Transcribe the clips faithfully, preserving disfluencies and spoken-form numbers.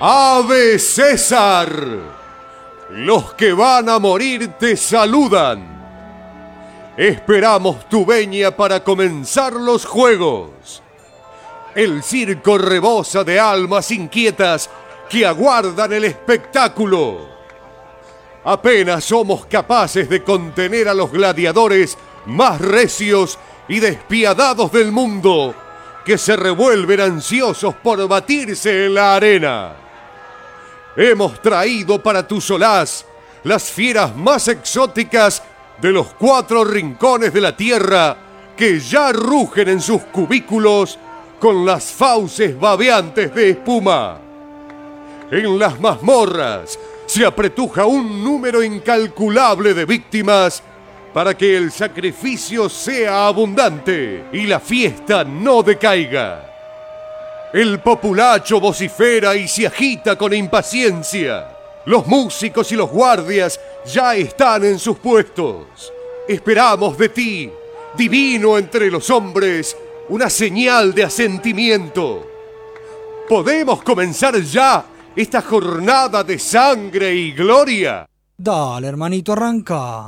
¡Ave César! Los que van a morir te saludan. Esperamos tu venia para comenzar los juegos. El circo rebosa de almas inquietas que aguardan el espectáculo. Apenas somos capaces de contener a los gladiadores más recios y despiadados del mundo, que se revuelven ansiosos por batirse en la arena. Hemos traído para tu solaz las fieras más exóticas de los cuatro rincones de la tierra, que ya rugen en sus cubículos con las fauces babeantes de espuma. En las mazmorras se apretuja un número incalculable de víctimas para que el sacrificio sea abundante y la fiesta no decaiga. El populacho vocifera y se agita con impaciencia. Los músicos y los guardias ya están en sus puestos. Esperamos de ti, divino entre los hombres, una señal de asentimiento. ¿Podemos comenzar ya esta jornada de sangre y gloria? Dale, hermanito, arranca.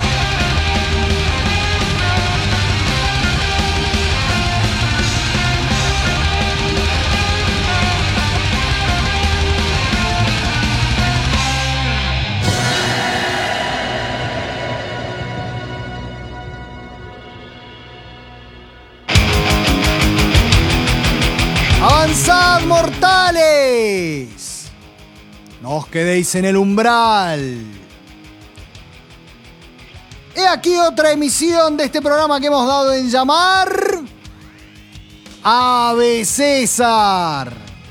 ¡Avanzad, mortales! No os quedéis en el umbral. He aquí otra emisión de este programa que hemos dado en llamar Ave César.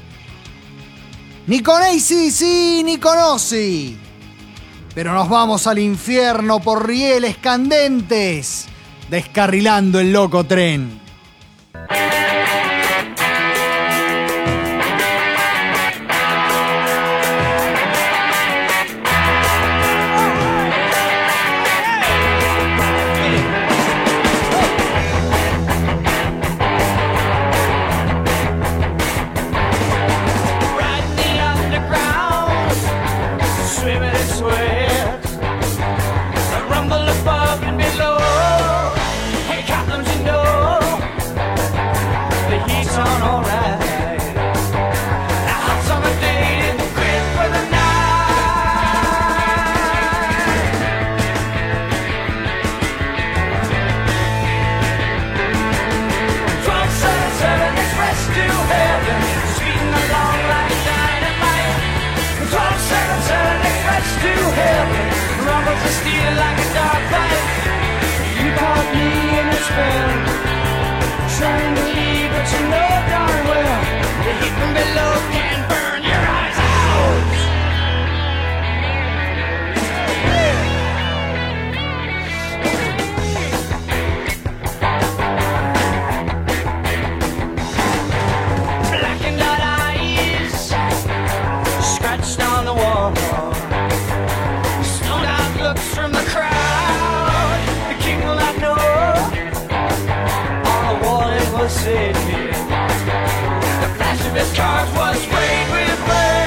Ni con A C C ni con Ozzy, pero nos vamos al infierno por rieles candentes, descarrilando el loco tren. Trying to leave, but you know darn well the heat from below can burn your eyes out. Blackened out eyes, scratched on the wall, stoned out looks from the crowd. The king will not know. Was sitting here. The flash of his cards was sprayed with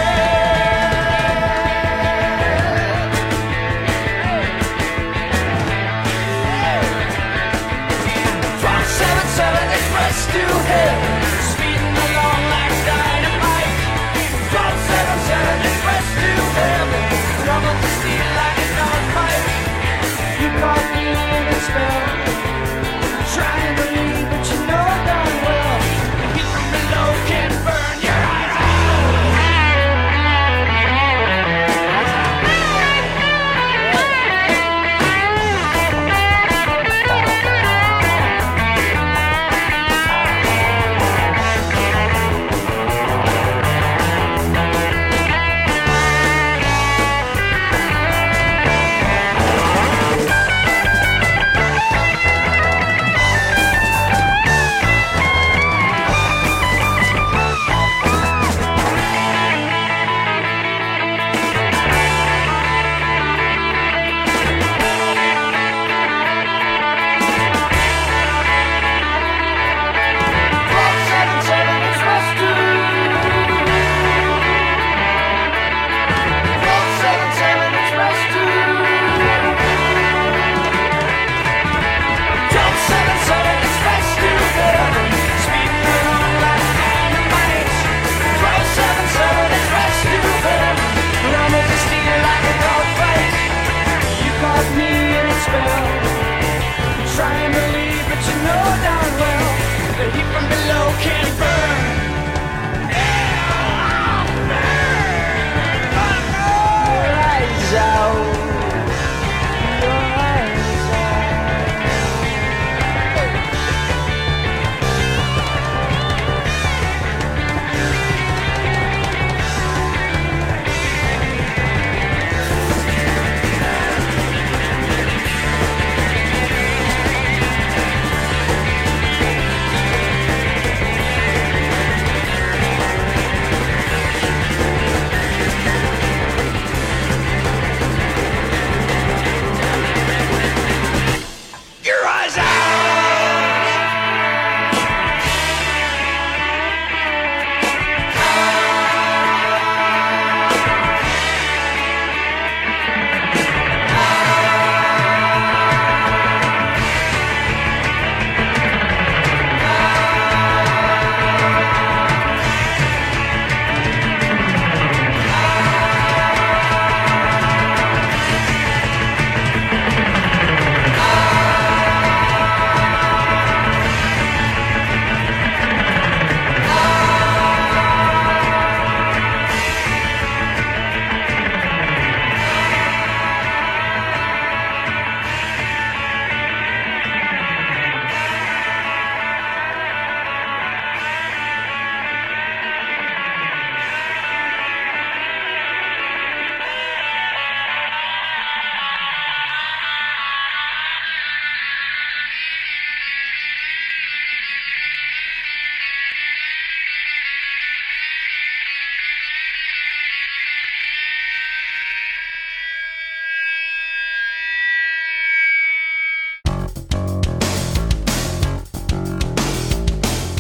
red. twelve seventy-seven express to heaven, speeding along like dynamite. twelve seventy-seven express to heaven, rumble to steel like a dog fight. You caught me in a spell, trying to leave, but you know darn well the heat from below can burn your eyes.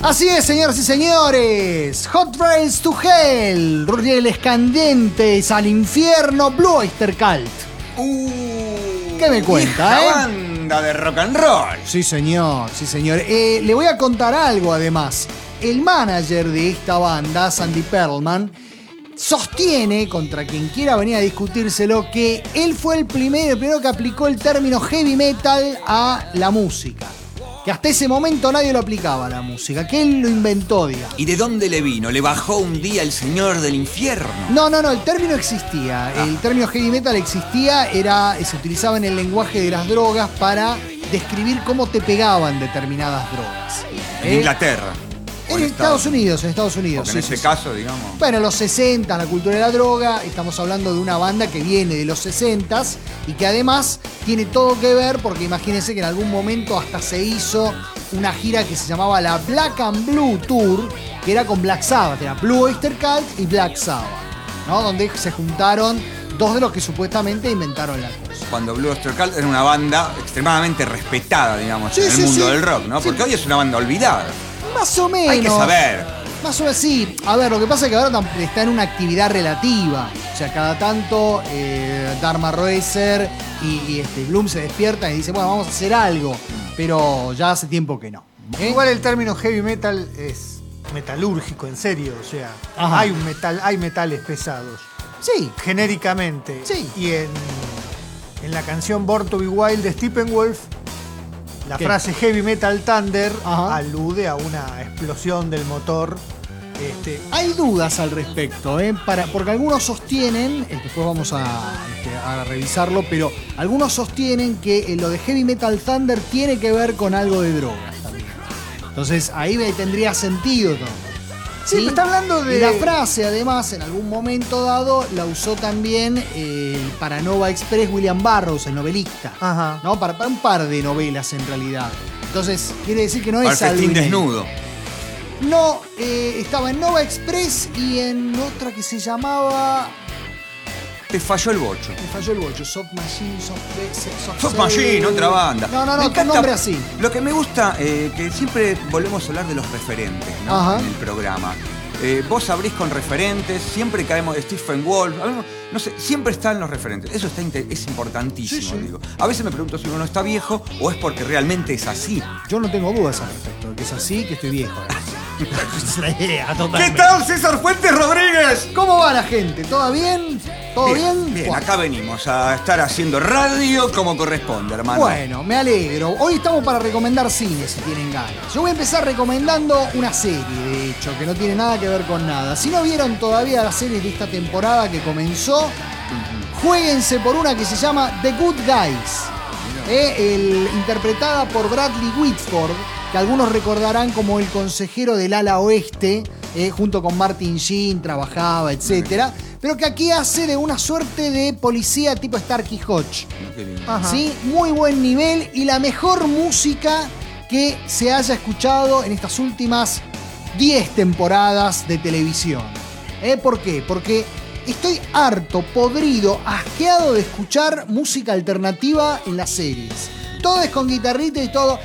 Así es, señoras y señores. Hot Rails to Hell. Rieles candentes al infierno. Blue Oyster Cult. Uh, ¿Qué me cuenta, vieja eh? banda de rock and roll. Sí, señor, sí, señor. Eh, le voy a contar algo, además. El manager de esta banda, Sandy Pearlman, sostiene, contra quien quiera venir a discutírselo, que él fue el primero, el primero que aplicó el término heavy metal a la música. Que hasta ese momento nadie lo aplicaba a la música, que él lo inventó, digamos. ¿Y de dónde le vino? ¿Le bajó un día el señor del infierno? No, no, no, el término existía. Ah. El término heavy metal existía, era, se utilizaba en el lenguaje de las drogas para describir cómo te pegaban determinadas drogas. En ¿Eh? Inglaterra. o En Estados Unidos, en Estados Unidos. Porque en sí, ese sí, caso, digamos. Bueno, los sesenta, la cultura de la droga, estamos hablando de una banda que viene de los sesenta y que además tiene todo que ver, porque imagínense que en algún momento hasta se hizo una gira que se llamaba la Black and Blue Tour, que era con Black Sabbath, era Blue Oyster Cult y Black Sabbath, ¿no? Donde se juntaron dos de los que supuestamente inventaron la cosa. Cuando Blue Oyster Cult era una banda extremadamente respetada, digamos, Sí, en el sí, mundo sí. del rock, ¿no? Sí. Porque hoy es una banda olvidada. Más o menos. Hay que saber. Más o menos sí. A ver, lo que pasa es que ahora tam- está en una actividad relativa. O sea, cada tanto eh, Dharma Roeser y, y este, Bloom se despiertan y dicen, bueno, vamos a hacer algo. Pero ya hace tiempo que no. ¿Eh? Igual el término heavy metal es metalúrgico, en serio. O sea, Ajá. hay un metal, hay metales pesados. Sí. Genéricamente. Sí. Y en, en la canción Born to Be Wild de Steppenwolf, la ¿Qué? frase Heavy Metal Thunder Ajá. alude a una explosión del motor. Este, Hay dudas al respecto, ¿eh? Para, porque algunos sostienen, eh, después vamos a, este, a revisarlo, pero algunos sostienen que eh, lo de Heavy Metal Thunder tiene que ver con algo de drogas también. Entonces ahí me tendría sentido todo. Sí, pero está hablando de- Y la frase, además, en algún momento dado, la usó también eh, el para Nova Express William Burroughs, el novelista. Ajá. ¿No? Para, para un par de novelas, en realidad. Entonces, quiere decir que no Al es algo festín inédito. desnudo. No, eh, estaba en Nova Express y en otra que se llamaba... Te falló el bocho. Me falló el bocho. Soft Machine, Soft Soft, Soft Soft Machine, otra banda. No, no, Me no, con encanta- nombre así. Lo que me gusta, eh, que siempre volvemos a hablar de los referentes, ¿no? Ajá. En el programa. Eh, vos abrís con referentes, siempre caemos de Stephen Wolf, hablamos- no sé, siempre están los referentes. Eso está inte- es importantísimo, Sí, sí. digo. A veces me pregunto si uno está viejo o es porque realmente es así. Yo no tengo dudas al respecto, de que es así, que estoy viejo. Es la idea, ¿Qué totalmente. tal, César Fuentes Rodríguez? ¿Cómo va la gente? ¿Todo bien? ¿Todo bien? Bien, Bueno. acá venimos a estar haciendo radio como corresponde, hermano. Bueno, me alegro. Hoy estamos para recomendar cine, si tienen ganas. Yo voy a empezar recomendando una serie, de hecho, que no tiene nada que ver con nada. Si no vieron todavía las series de esta temporada que comenzó, juéguense por una que se llama The Good Guys. Eh, el- interpretada por Bradley Whitford, que algunos recordarán como el consejero del ala oeste, eh, junto con Martin Sheen, trabajaba, etcétera, pero que aquí hace de una suerte de policía tipo Starkey Hodge. Qué lindo. Ajá. ¿Sí? Muy buen nivel y la mejor música que se haya escuchado en estas últimas diez temporadas de televisión. ¿Eh? ¿Por qué? Porque estoy harto, podrido, asqueado de escuchar música alternativa en las series. Todo es con guitarrita y todo.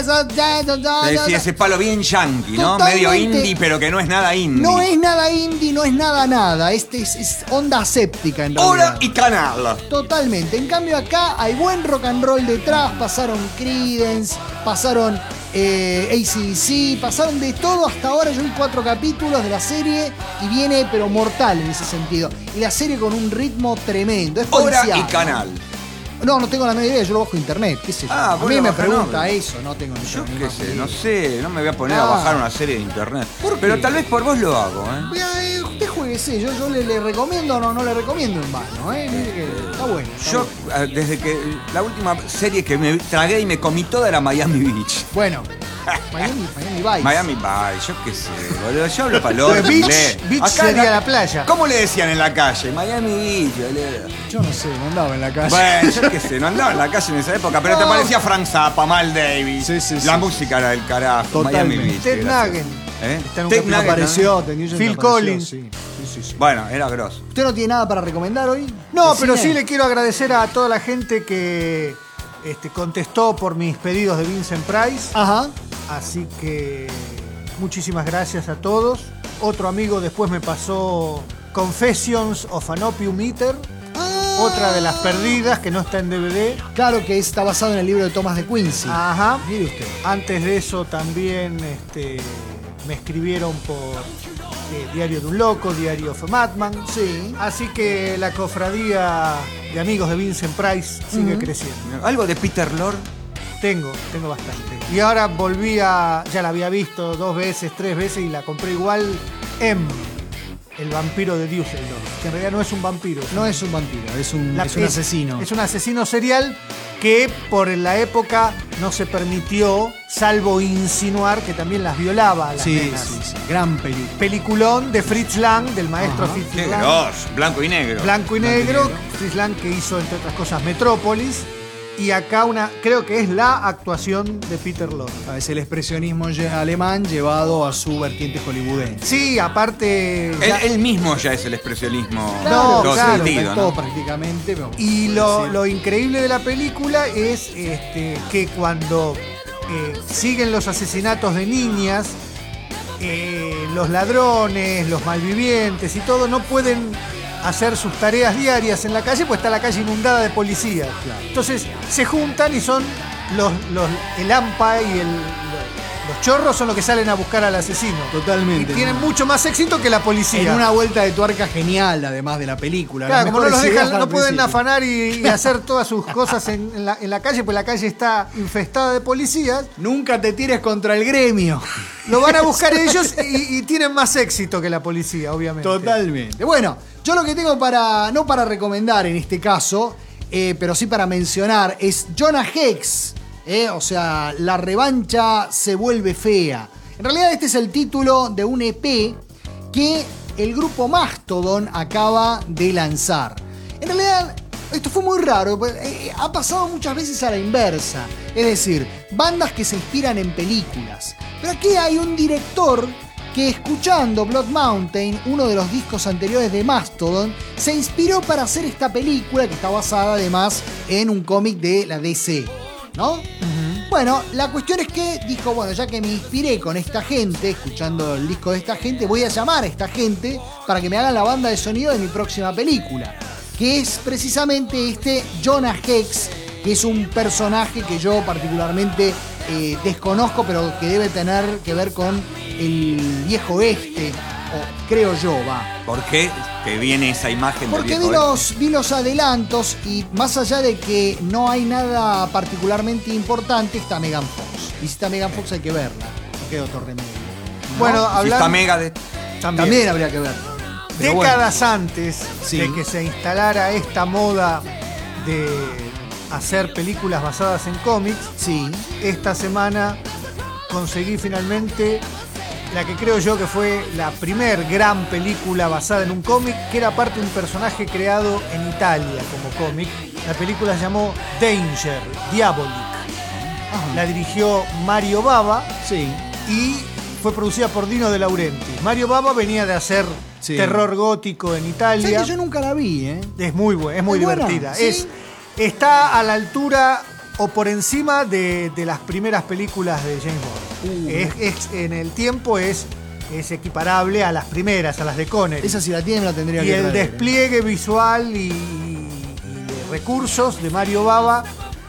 Te decía ese palo bien yankee, ¿no? Totalmente. Medio indie, pero que no es nada indie. No es nada indie, no es nada nada. Este es, es onda séptica en realidad. Hora y canal. Totalmente. En cambio acá hay buen rock and roll detrás. Pasaron Creedence, pasaron eh, A C D C, pasaron de todo hasta ahora. Yo vi cuatro capítulos de la serie y viene pero mortal en ese sentido. Y la serie con un ritmo tremendo. Es Hora policial, y ¿no? canal. No, no tengo la menor idea, yo lo bajo internet, qué sé yo. Ah, a vos mí lo me bajás, pregunta no. eso, no tengo ni Yo ni qué más sé, idea. no sé, no me voy a poner a Ah. bajar una serie de internet. ¿Por qué? Pero tal vez por vos lo hago, ¿eh? Mira, eh, usted jueguese, yo, yo le, le recomiendo, no, no le recomiendo en vano, ¿eh? Mire que está bueno. está Yo, bueno. eh, desde que la última serie que me tragué y me comí toda era Miami Beach. Bueno, Miami, Miami Vice. Miami Vice, yo qué sé, boludo. Yo hablo paloro, Beach- inglés. beach Acá sería en la playa. ¿Cómo le decían en la calle? Miami Beach, boludo. Yo no sé, no andaba en la calle. Bueno, yo qué sé, no andaba en la calle en esa época, pero te No. parecía Frank Zappa, Mal Davis. Sí, sí, La sí. música era del carajo. Totalmente. Miami Beach. Ted qué gracioso. Nugent. ¿Eh? Está en un Ted capítulo, Nugent Apareció, Ted Nugent Phil apareció, Collins. Sí, sí, sí, sí. Bueno, era grosso. ¿Usted no tiene nada para recomendar hoy? No, ¿De pero cine? sí le quiero agradecer a toda la gente que este, contestó por mis pedidos de Vincent Price. Ajá. Así que muchísimas gracias a todos. Otro amigo después me pasó Confessions of an Opium Eater, Ah, otra de las perdidas que no está en D V D. Claro que está basado en el libro de Thomas de Quincy. Ajá. Mire usted. Antes de eso también este, me escribieron por eh, Diario de un Loco, Diario of a Madman. Sí. Así que la cofradía de amigos de Vincent Price sigue Ujú. creciendo. Algo de Peter Lorre. Tengo, tengo bastante. Y ahora volví a... Ya la había visto dos veces, tres veces y la compré igual. M, el vampiro de Düsseldorf. Que en realidad no es un vampiro. No es un vampiro, es un, La- es un asesino. Es un asesino serial que por la época no se permitió, salvo insinuar que también las violaba a las Sí, nenas. sí, sí. Gran película. Peliculón de Fritz Lang, del maestro Ajá. Fritz Qué Lang. gross, blanco y negro. Blanco y Blanco y negro. negro. Fritz Lang, que hizo, entre otras cosas, Metrópolis. Y acá una, creo que es la actuación de Peter Lorre. Ah, Es el expresionismo ye- alemán llevado a su vertiente hollywoodense. Sí, aparte... Él, ya- él mismo ya es el expresionismo. Claro, todo claro, sentido, todo ¿no? prácticamente. pero- Y lo, Sí. lo increíble de la película es este, que cuando eh, siguen los asesinatos de niñas, eh, los ladrones, los malvivientes y todo no pueden hacer sus tareas diarias en la calle, pues está la calle inundada de policías. Claro. Entonces se juntan y son los, los el A M P A y el, los chorros son los que salen a buscar al asesino. Totalmente. Y tienen mucho más éxito que la policía. En una vuelta de tuerca genial, además de la película. Claro, Las como no los mejores dejan, ideas al no pueden principio. afanar y, y hacer todas sus cosas en, en la, en la calle, pues la calle está infestada de policías. Nunca te tires contra el gremio. Lo van a buscar ellos y, y tienen más éxito que la policía, obviamente. Totalmente. Bueno, yo lo que tengo para, no para recomendar en este caso, eh, pero sí para mencionar, es Jonah Hex. eh, o sea, la revancha se vuelve fea. En realidad este es el título de un E P que el grupo Mastodon acaba de lanzar. En realidad, esto fue muy raro, eh, ha pasado muchas veces a la inversa. Es decir, bandas que se inspiran en películas. Pero aquí hay un director que, escuchando Blood Mountain, uno de los discos anteriores de Mastodon, se inspiró para hacer esta película que está basada además en un cómic de la D C, ¿no? Bueno, la cuestión es que dijo, bueno, ya que me inspiré con esta gente, escuchando el disco de esta gente, voy a llamar a esta gente para que me hagan la banda de sonido de mi próxima película, que es precisamente este Jonah Hex, que es un personaje que yo particularmente eh, desconozco, pero que debe tener que ver con el viejo oeste, o creo yo, va. ¿Por qué te viene esa imagen del Porque viejo vi oeste? los, vi los adelantos y más allá de que no hay nada particularmente importante, está Megan Fox. Y si está Megan Fox hay que verla, no queda otro remedio. ¿no? Bueno, Si está hablando Megadeth. también, También habría que verla. Pero bueno. décadas antes Sí. de que se instalara esta moda de hacer películas basadas en cómics, Sí, esta semana conseguí finalmente la que creo yo que fue la primer gran película basada en un cómic, que era parte de un personaje creado en Italia como cómic. La película se llamó Danger, Diabolic. ajá, La dirigió Mario Bava sí. y fue producida por Dino De Laurentiis. Mario Bava venía de hacer Sí. terror gótico en Sé Italia. que yo nunca la vi, ¿eh? Es muy buena, es muy ¿Es buena? divertida. ¿Sí? Es, está a la altura o por encima de, de las primeras películas de James Bond. Uh. Es, es- en el tiempo es, es equiparable a las primeras, a las de Connery. Esa si la tiene me la tendría Y que el traer, ¿eh? despliegue visual y, y de recursos de Mario Bava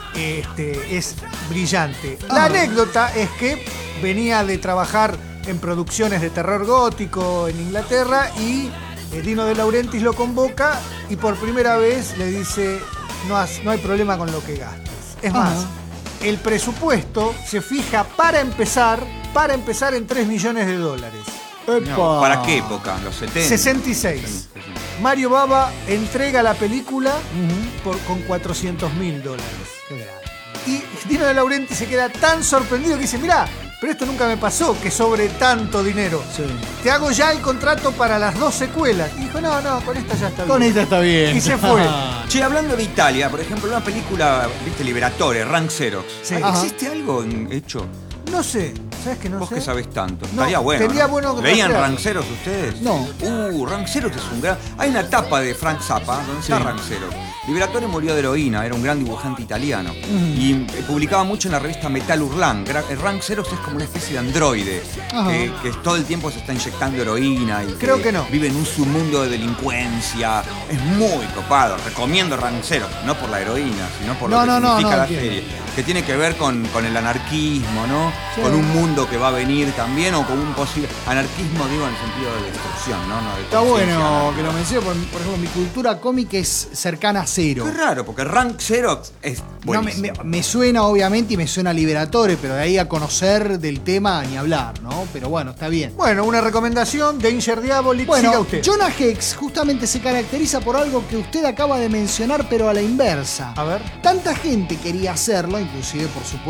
este, es brillante. La Ah. anécdota es que venía de trabajar en producciones de terror gótico en Inglaterra y eh, Dino De Laurentiis lo convoca y por primera vez le dice no, has- no hay problema con lo que gastes. Es Ajá. más, el presupuesto se fija para empezar, para empezar en tres millones de dólares. ¡Epa! No, ¿para qué época? ¿Los setenta? sesenta y seis. Mario Bava entrega la película Ujú. por, con cuatrocientos mil dólares. Qué grande. Y Dino De Laurentiis se queda tan sorprendido que dice, mirá, pero esto nunca me pasó, que sobre tanto dinero. Sí. Te hago ya el contrato para las dos secuelas. Y dijo, no, no, con esta ya está Con bien. esta está bien. Y se fue. Che, hablando de Italia, por ejemplo, una película, viste, Liberatore, Rank Xerox. Sí. ¿Existe algo en- hecho? No sé, ¿sabes que no Vos sé? que sabés tanto. No, Estaría bueno. sería ¿no? bueno que ¿Veían rastrearlo. Rank Xerox ustedes? No. Uh, Rank Xerox es un gran. Hay una tapa de Frank Zappa donde está Sí. Rank Xerox. Liberatore murió de heroína, era un gran dibujante italiano. Mm. Y eh, publicaba mucho en la revista Metal Hurlan. Gra- El Rank Xerox es como una especie de androide, Ajá. eh, que todo el tiempo se está inyectando heroína. Y Creo que no. Vive en un submundo de delincuencia. Es muy copado. Recomiendo Rank Xerox, no por la heroína, sino por No, lo que no, no, significa no, la entiendo. serie. Que tiene que ver con, con el anarquismo, ¿no? Sí. Con un mundo que va a venir también, o con un posible anarquismo, digo, en el sentido de destrucción, ¿no? No de Está conciencia, bueno ¿no? que lo menciono, por, por ejemplo, mi cultura cómica es cercana a cero. Qué raro, porque Rank Xerox es No, me, buenísimo. me- me suena obviamente y me suena Liberatore, pero de ahí a conocer del tema ni hablar, ¿no? Pero bueno, está bien. Bueno, una recomendación, Danger Diabolic, siga Bueno, usted. Jonah Hex justamente se caracteriza por algo que usted acaba de mencionar, pero a la inversa. A ver. Tanta gente quería hacerlo, inclusive por supuesto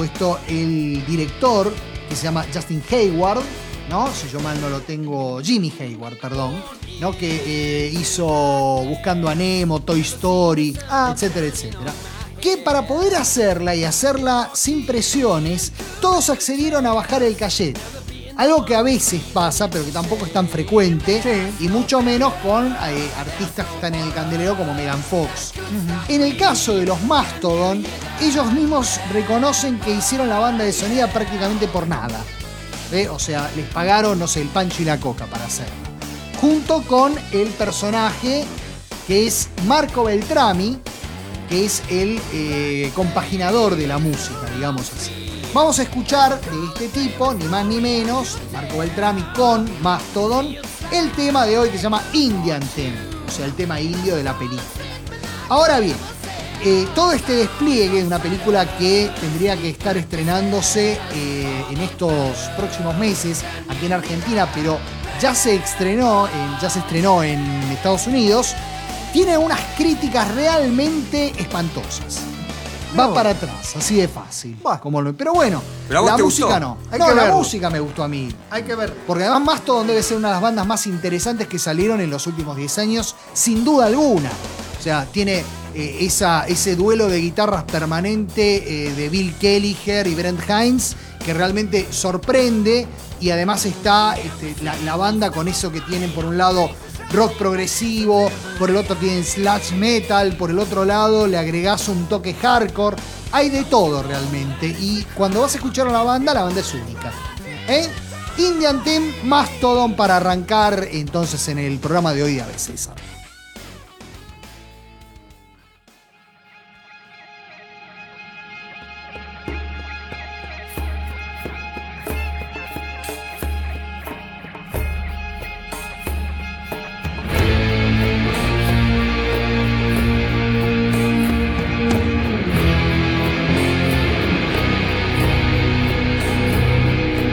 el director, que se llama Justin Hayward, ¿no? Si yo mal no lo tengo, Jimmy Hayward, perdón, ¿no? Que eh, hizo Buscando a Nemo, Toy Story, Ah. etcétera, etcétera. Que para poder hacerla y hacerla sin presiones, todos accedieron a bajar el cachet. Algo que a veces pasa, pero que tampoco es tan frecuente, Sí. y mucho menos con eh, artistas que están en el candelero como Megan Fox. En el caso de los Mastodon, ellos mismos reconocen que hicieron la banda de sonido prácticamente por nada. ¿Ve? O sea, les pagaron, no sé, el pancho y la coca para hacerla. Junto con el personaje que es Marco Beltrami, que es el eh, compaginador de la música, digamos así. Vamos a escuchar de este tipo, ni más ni menos, Marco Beltrami con Mastodon, el tema de hoy que se llama Indian Theme, o sea, el tema indio de la película. Ahora bien, eh, todo este despliegue de una película que tendría que estar estrenándose eh, en estos próximos meses aquí en Argentina, pero ya se estrenó, en, ya se estrenó en Estados Unidos, tiene unas críticas realmente espantosas. Va No. para atrás, así de fácil. Buah. Como lo- pero bueno, ¿Pero a vos la te música gustó? no. Hay No, que la verlo. música me gustó a mí. Hay que ver. Porque además Mastodon debe ser una de las bandas más interesantes que salieron en los últimos diez años, sin duda alguna. O sea, tiene eh, esa, ese duelo de guitarras permanente eh, de Bill Kelliher y Brent Hines, que realmente sorprende. Y además está este, la, la banda con eso que tienen por un lado rock progresivo, por el otro tienen slash metal, por el otro lado le agregás un toque hardcore. Hay de todo realmente. Y cuando vas a escuchar a la banda, la banda es única. ¿Eh? Indian Theme, Mastodon para arrancar entonces en el programa de hoy de A B C.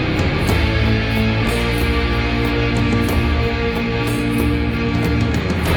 Indian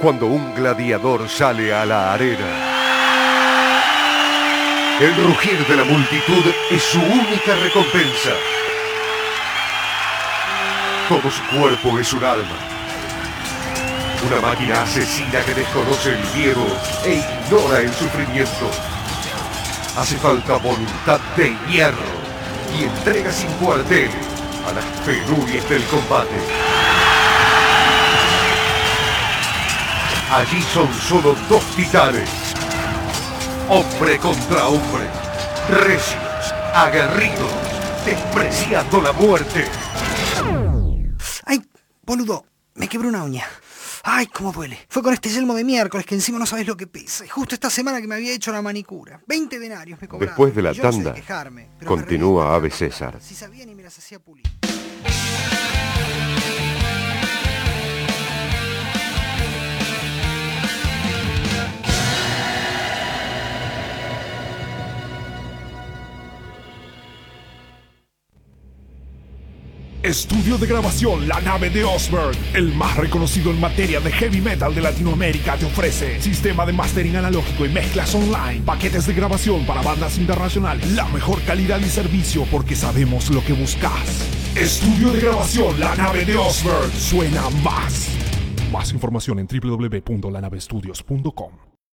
cuando un gladiador sale a la arena. El rugir de la multitud es su única recompensa. Todo su cuerpo es un alma. Una máquina asesina que desconoce el miedo e ignora el sufrimiento. Hace falta voluntad de hierro y entrega sin cuartel a las penurias del combate. Allí son solo dos titanes. Hombre contra hombre. Recios, aguerridos, despreciando la muerte. ¡Ay, boludo! Me quebré una uña. ¡Ay, cómo duele! Fue con este yelmo de miércoles que encima no sabes lo que pesa. Y justo esta semana que me había hecho la manicura. veinte denarios me cobraron. Después de la Y yo no sé tanda, quejarme, pero continúa me Ave César. Si sabían y me las hacía pulir. Estudio de grabación La Nave de Osberg, el más reconocido en materia de heavy metal de Latinoamérica, te ofrece sistema de mastering analógico y mezclas online, paquetes de grabación para bandas internacionales, la mejor calidad y servicio porque sabemos lo que buscas. Estudio de grabación La Nave de Osberg, suena más. Más información en w w w punto la nave estudios punto com.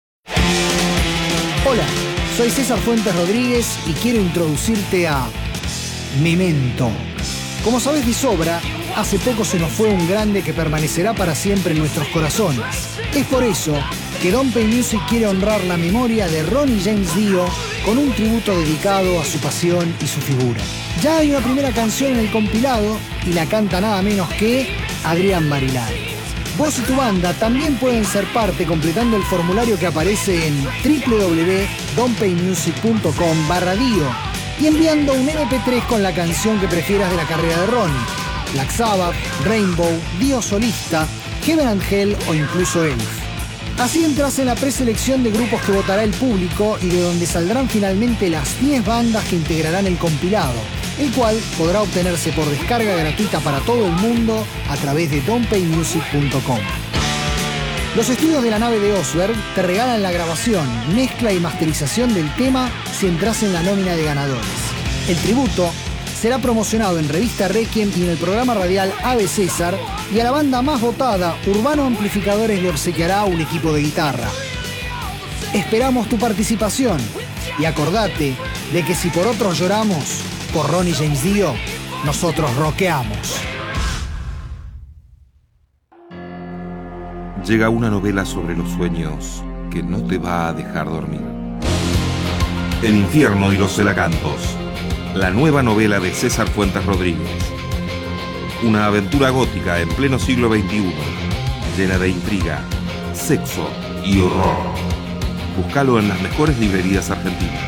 Hola, soy César Fuentes Rodríguez y quiero introducirte a Memento. Como sabes de sobra, hace poco se nos fue un grande que permanecerá para siempre en nuestros corazones. Es por eso que Don't Pay Music quiere honrar la memoria de Ronnie James Dio con un tributo dedicado a su pasión y su figura. Ya hay una primera canción en el compilado y la canta nada menos que Adrián Marilán. Vos y tu banda también pueden ser parte completando el formulario que aparece en w w w punto don't pay music punto com barra dio y enviando un eme pe tres con la canción que prefieras de la carrera de Ronnie. Black Sabbath, Rainbow, Dio solista, Heaven and Hell o incluso Elf. Así entras en la preselección de grupos que votará el público y de donde saldrán finalmente las diez bandas que integrarán el compilado, el cual podrá obtenerse por descarga gratuita para todo el mundo a través de don't pay music punto com. Los estudios de la nave de Osberg te regalan la grabación, mezcla y masterización del tema si entras en la nómina de ganadores. El tributo será promocionado en Revista Requiem y en el programa radial Ave César, y a la banda más votada, Urbano Amplificadores, le obsequiará un equipo de guitarra. Esperamos tu participación y acordate de que si por otros lloramos, por Ronnie James Dio, nosotros rockeamos. Llega una novela sobre los sueños que no te va a dejar dormir. El infierno y los celacantos. La nueva novela de César Fuentes Rodríguez. Una aventura gótica en pleno siglo veintiuno, llena de intriga, sexo y horror. Búscalo en las mejores librerías argentinas.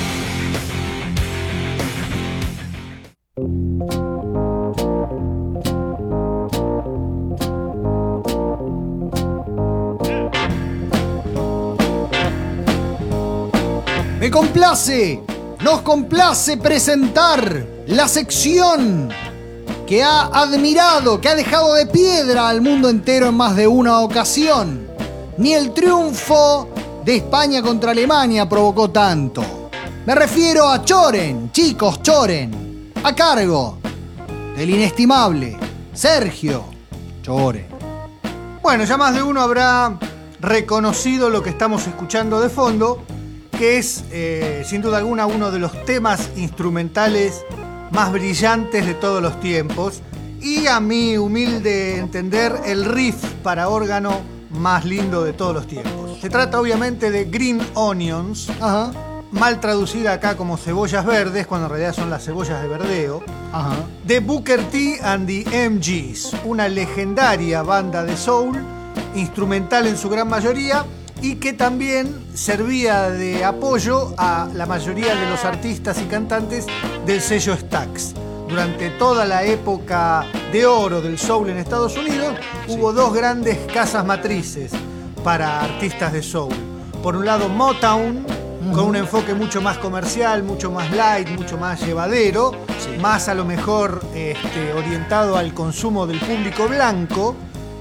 Me complace, nos complace presentar la sección que ha admirado, que ha dejado de piedra al mundo entero en más de una ocasión. Ni el triunfo de España contra Alemania provocó tanto. Me refiero a Choren, chicos, Choren, a cargo del inestimable Sergio Choren. Bueno, ya más de uno habrá reconocido lo que estamos escuchando de fondo, que es, eh, sin duda alguna, uno de los temas instrumentales más brillantes de todos los tiempos y, a mi humilde entender, el riff para órgano más lindo de todos los tiempos. Se trata obviamente de Green Onions, Ajá, mal traducida acá como cebollas verdes, cuando en realidad son las cebollas de verdeo, ajá. de Booker T and the M Gs, una legendaria banda de soul, instrumental en su gran mayoría, y que también servía de apoyo a la mayoría de los artistas y cantantes del sello Stax. Durante toda la época de oro del soul en Estados Unidos, hubo dos grandes casas matrices para artistas de soul. Por un lado, Motown, con un enfoque mucho más comercial, mucho más light, mucho más llevadero, más a lo mejor este, orientado al consumo del público blanco,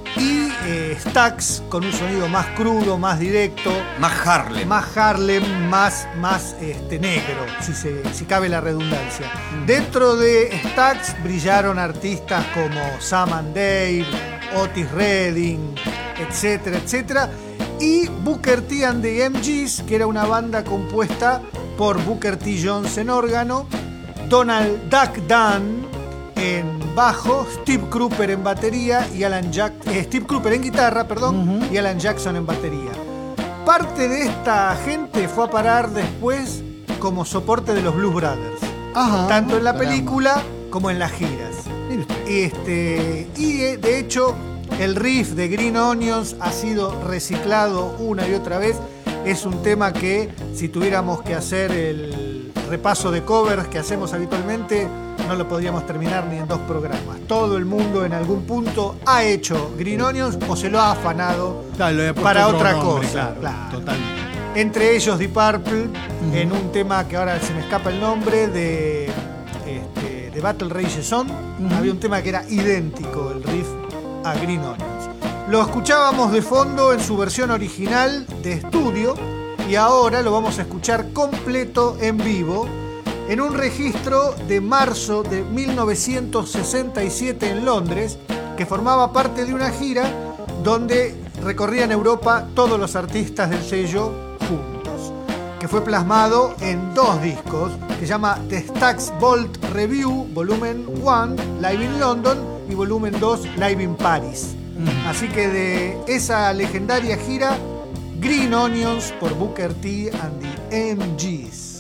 y eh, Stax con un sonido más crudo, más directo, Más Harlem. más Harlem, más, más este, negro, si, se, si cabe la redundancia. Dentro de Stax brillaron artistas como Sam and Dave, Otis Redding, etcétera, etcétera. Y Booker T and the M Gs, que era una banda compuesta por Booker T. Jones en órgano, Donald Duck Dunn en bajo, Steve Cropper en batería y Alan Jack eh, Steve Cropper en guitarra, perdón, uh-huh. y Alan Jackson en batería. Parte de esta gente fue a parar después como soporte de los Blues Brothers, Ajá, tanto en la caramba. película como en las giras. Mire usted. Este, y eh, de hecho el riff de Green Onions ha sido reciclado una y otra vez. Es un tema que, si tuviéramos que hacer el repaso de covers que hacemos habitualmente, no lo podríamos terminar ni en dos programas. Todo el mundo en algún punto ha hecho Green Onions o se lo ha afanado Claro, le he puesto para otro otra nombre, cosa. Claro, Claro. totalmente. Entre ellos Deep Purple, Ujú. en un tema que ahora se me escapa el nombre, de, este, de Battle Rages On. Ujú. Había un tema que era idéntico, el riff a Green Onions. Lo escuchábamos de fondo en su versión original de estudio y ahora lo vamos a escuchar completo en vivo en un registro de marzo de mil novecientos sesenta y siete en Londres, que formaba parte de una gira donde recorrían Europa todos los artistas del sello juntos, que fue plasmado en dos discos que se llama The Stax Bolt Review Volumen uno, Live in London, y Volumen dos, Live in Paris. Así que de esa legendaria gira, Green Onions por Booker T and the M Gs.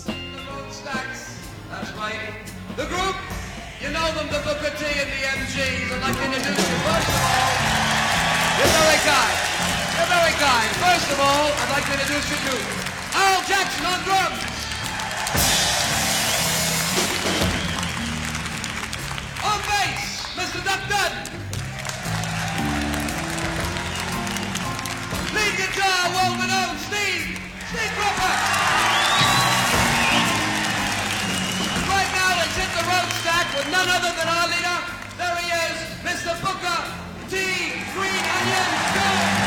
That's right. The group, you know them, the Booker T and the M Gs. I'd like to introduce you first of all. You're very kind. You're very kind. First of all, I'd like to introduce you to Al Jackson on drums. On bass, Mister Duck Dunn. Lead guitar, Walden Owen, Steve. Steve Cropper. Right now, let's hit the road stack with none other than our leader. There he is, Mister Booker T. Green Onions Jones.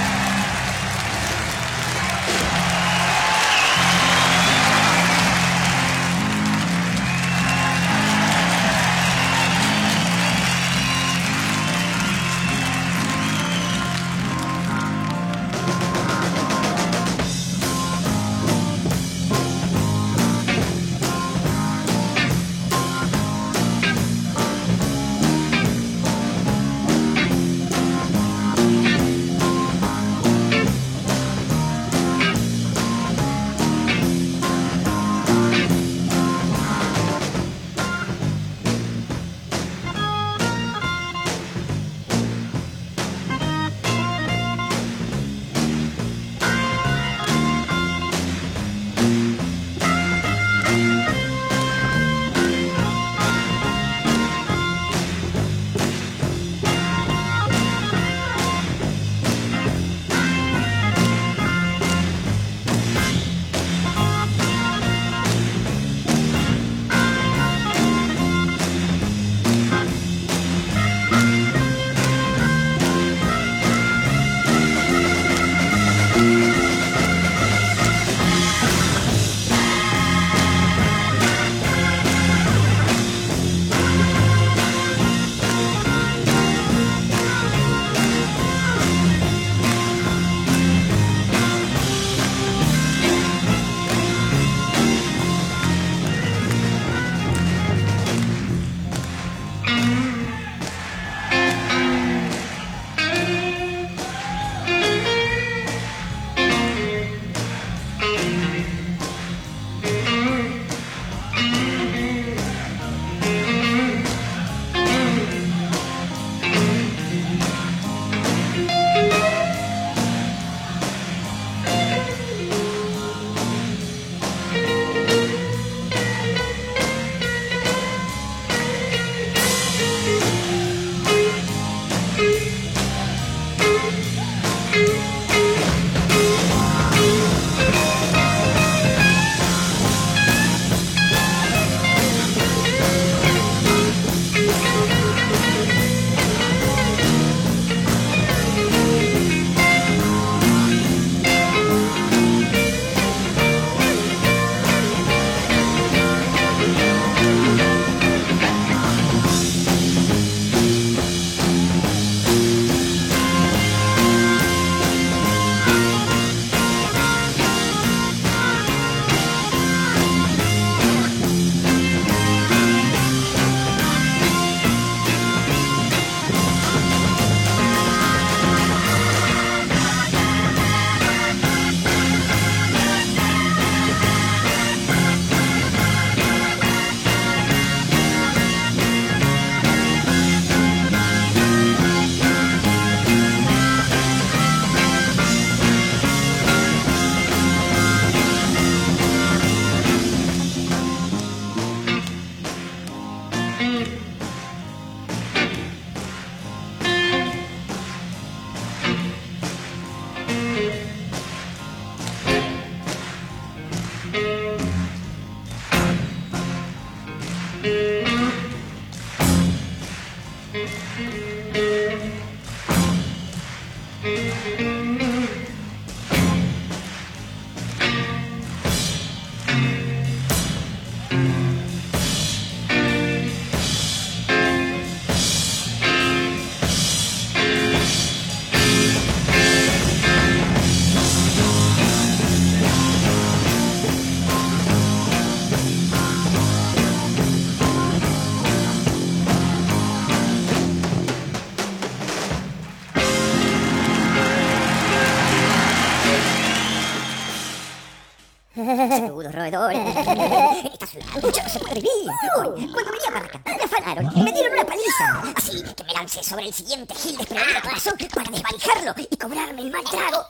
roedores. En esta ciudad ya no se puede vivir. Hoy, cuando venía para acá, me afanaron y me dieron una paliza. Así que me lancé sobre el siguiente gil desprevenido corazón para desvalijarlo y cobrarme el mal trago.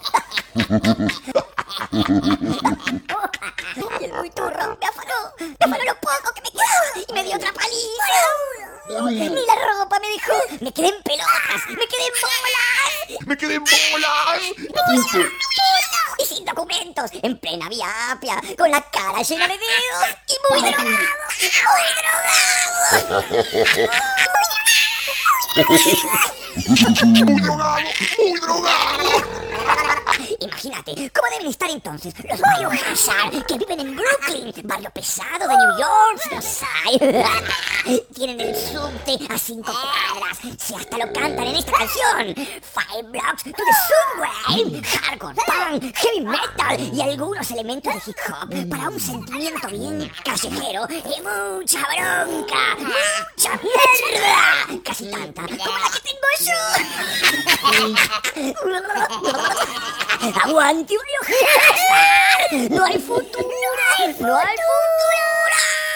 Y el muy turro me afanó, me afanó lo poco que me quedaba y me dio otra paliza. Ni la ropa me dejó, me quedé en pelotas, me quedé en bolas. ¡Me quedé en bolas! Y sin documentos, en plena vía apia, con la cara llena de dedos y muy drogado, muy drogado. ¡Muy drogado! ¡Muy drogado! Imagínate cómo deben estar entonces los biohazard que viven en Brooklyn, barrio pesado de New York. Los hay. Tienen el subte a cinco cuadras. Si hasta lo cantan en esta canción. Five blocks to the subway. Hardcore, punk, heavy metal y algunos elementos de hip hop para un sentimiento bien callejero y mucha bronca, mucha mierda. Casi tanta como la que tengo yo. ¡Aguante un biohazard! ¡No hay futuro! ¡No hay futuro!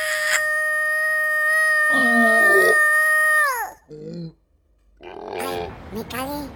Ay, me cagué.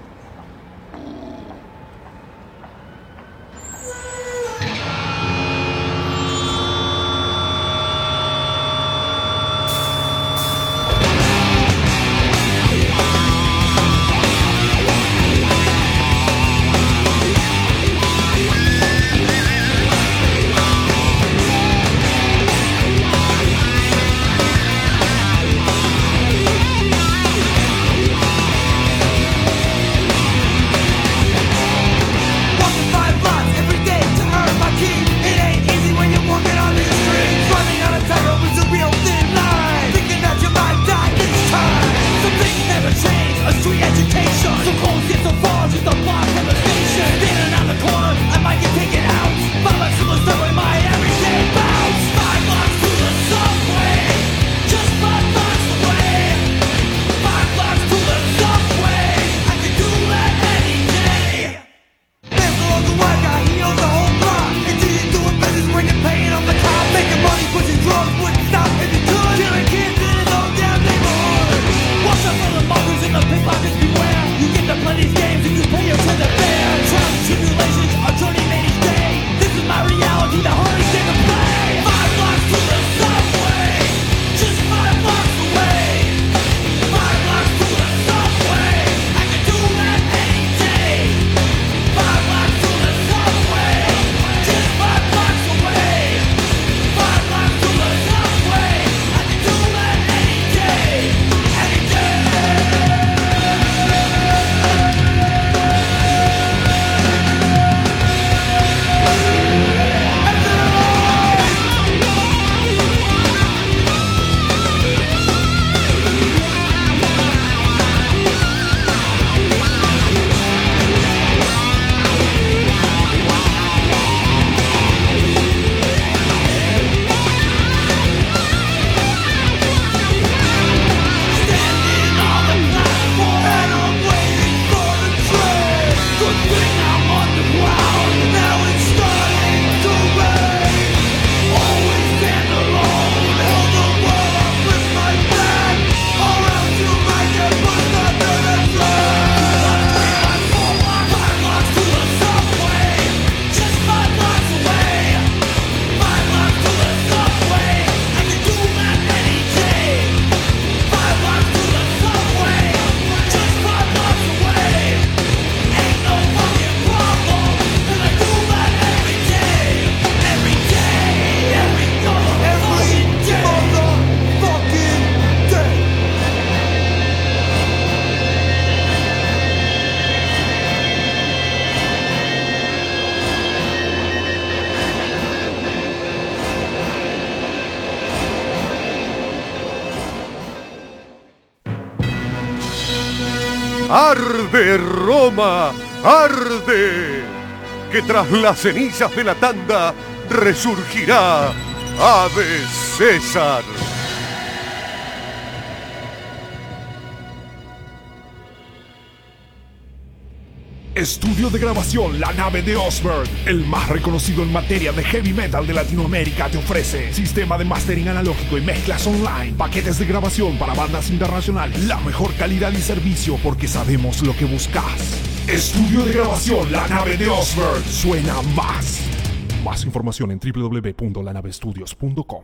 ¡Arde Roma! ¡Arde! Que tras las cenizas de la tanda resurgirá Ave César. Estudio de grabación La Nave de Osberg, el más reconocido en materia de heavy metal de Latinoamérica, te ofrece sistema de mastering analógico y mezclas online, paquetes de grabación para bandas internacionales, la mejor calidad y servicio porque sabemos lo que buscas. Estudio de grabación La Nave de Osberg, suena más. Más información en w w w punto la nave estudios punto com.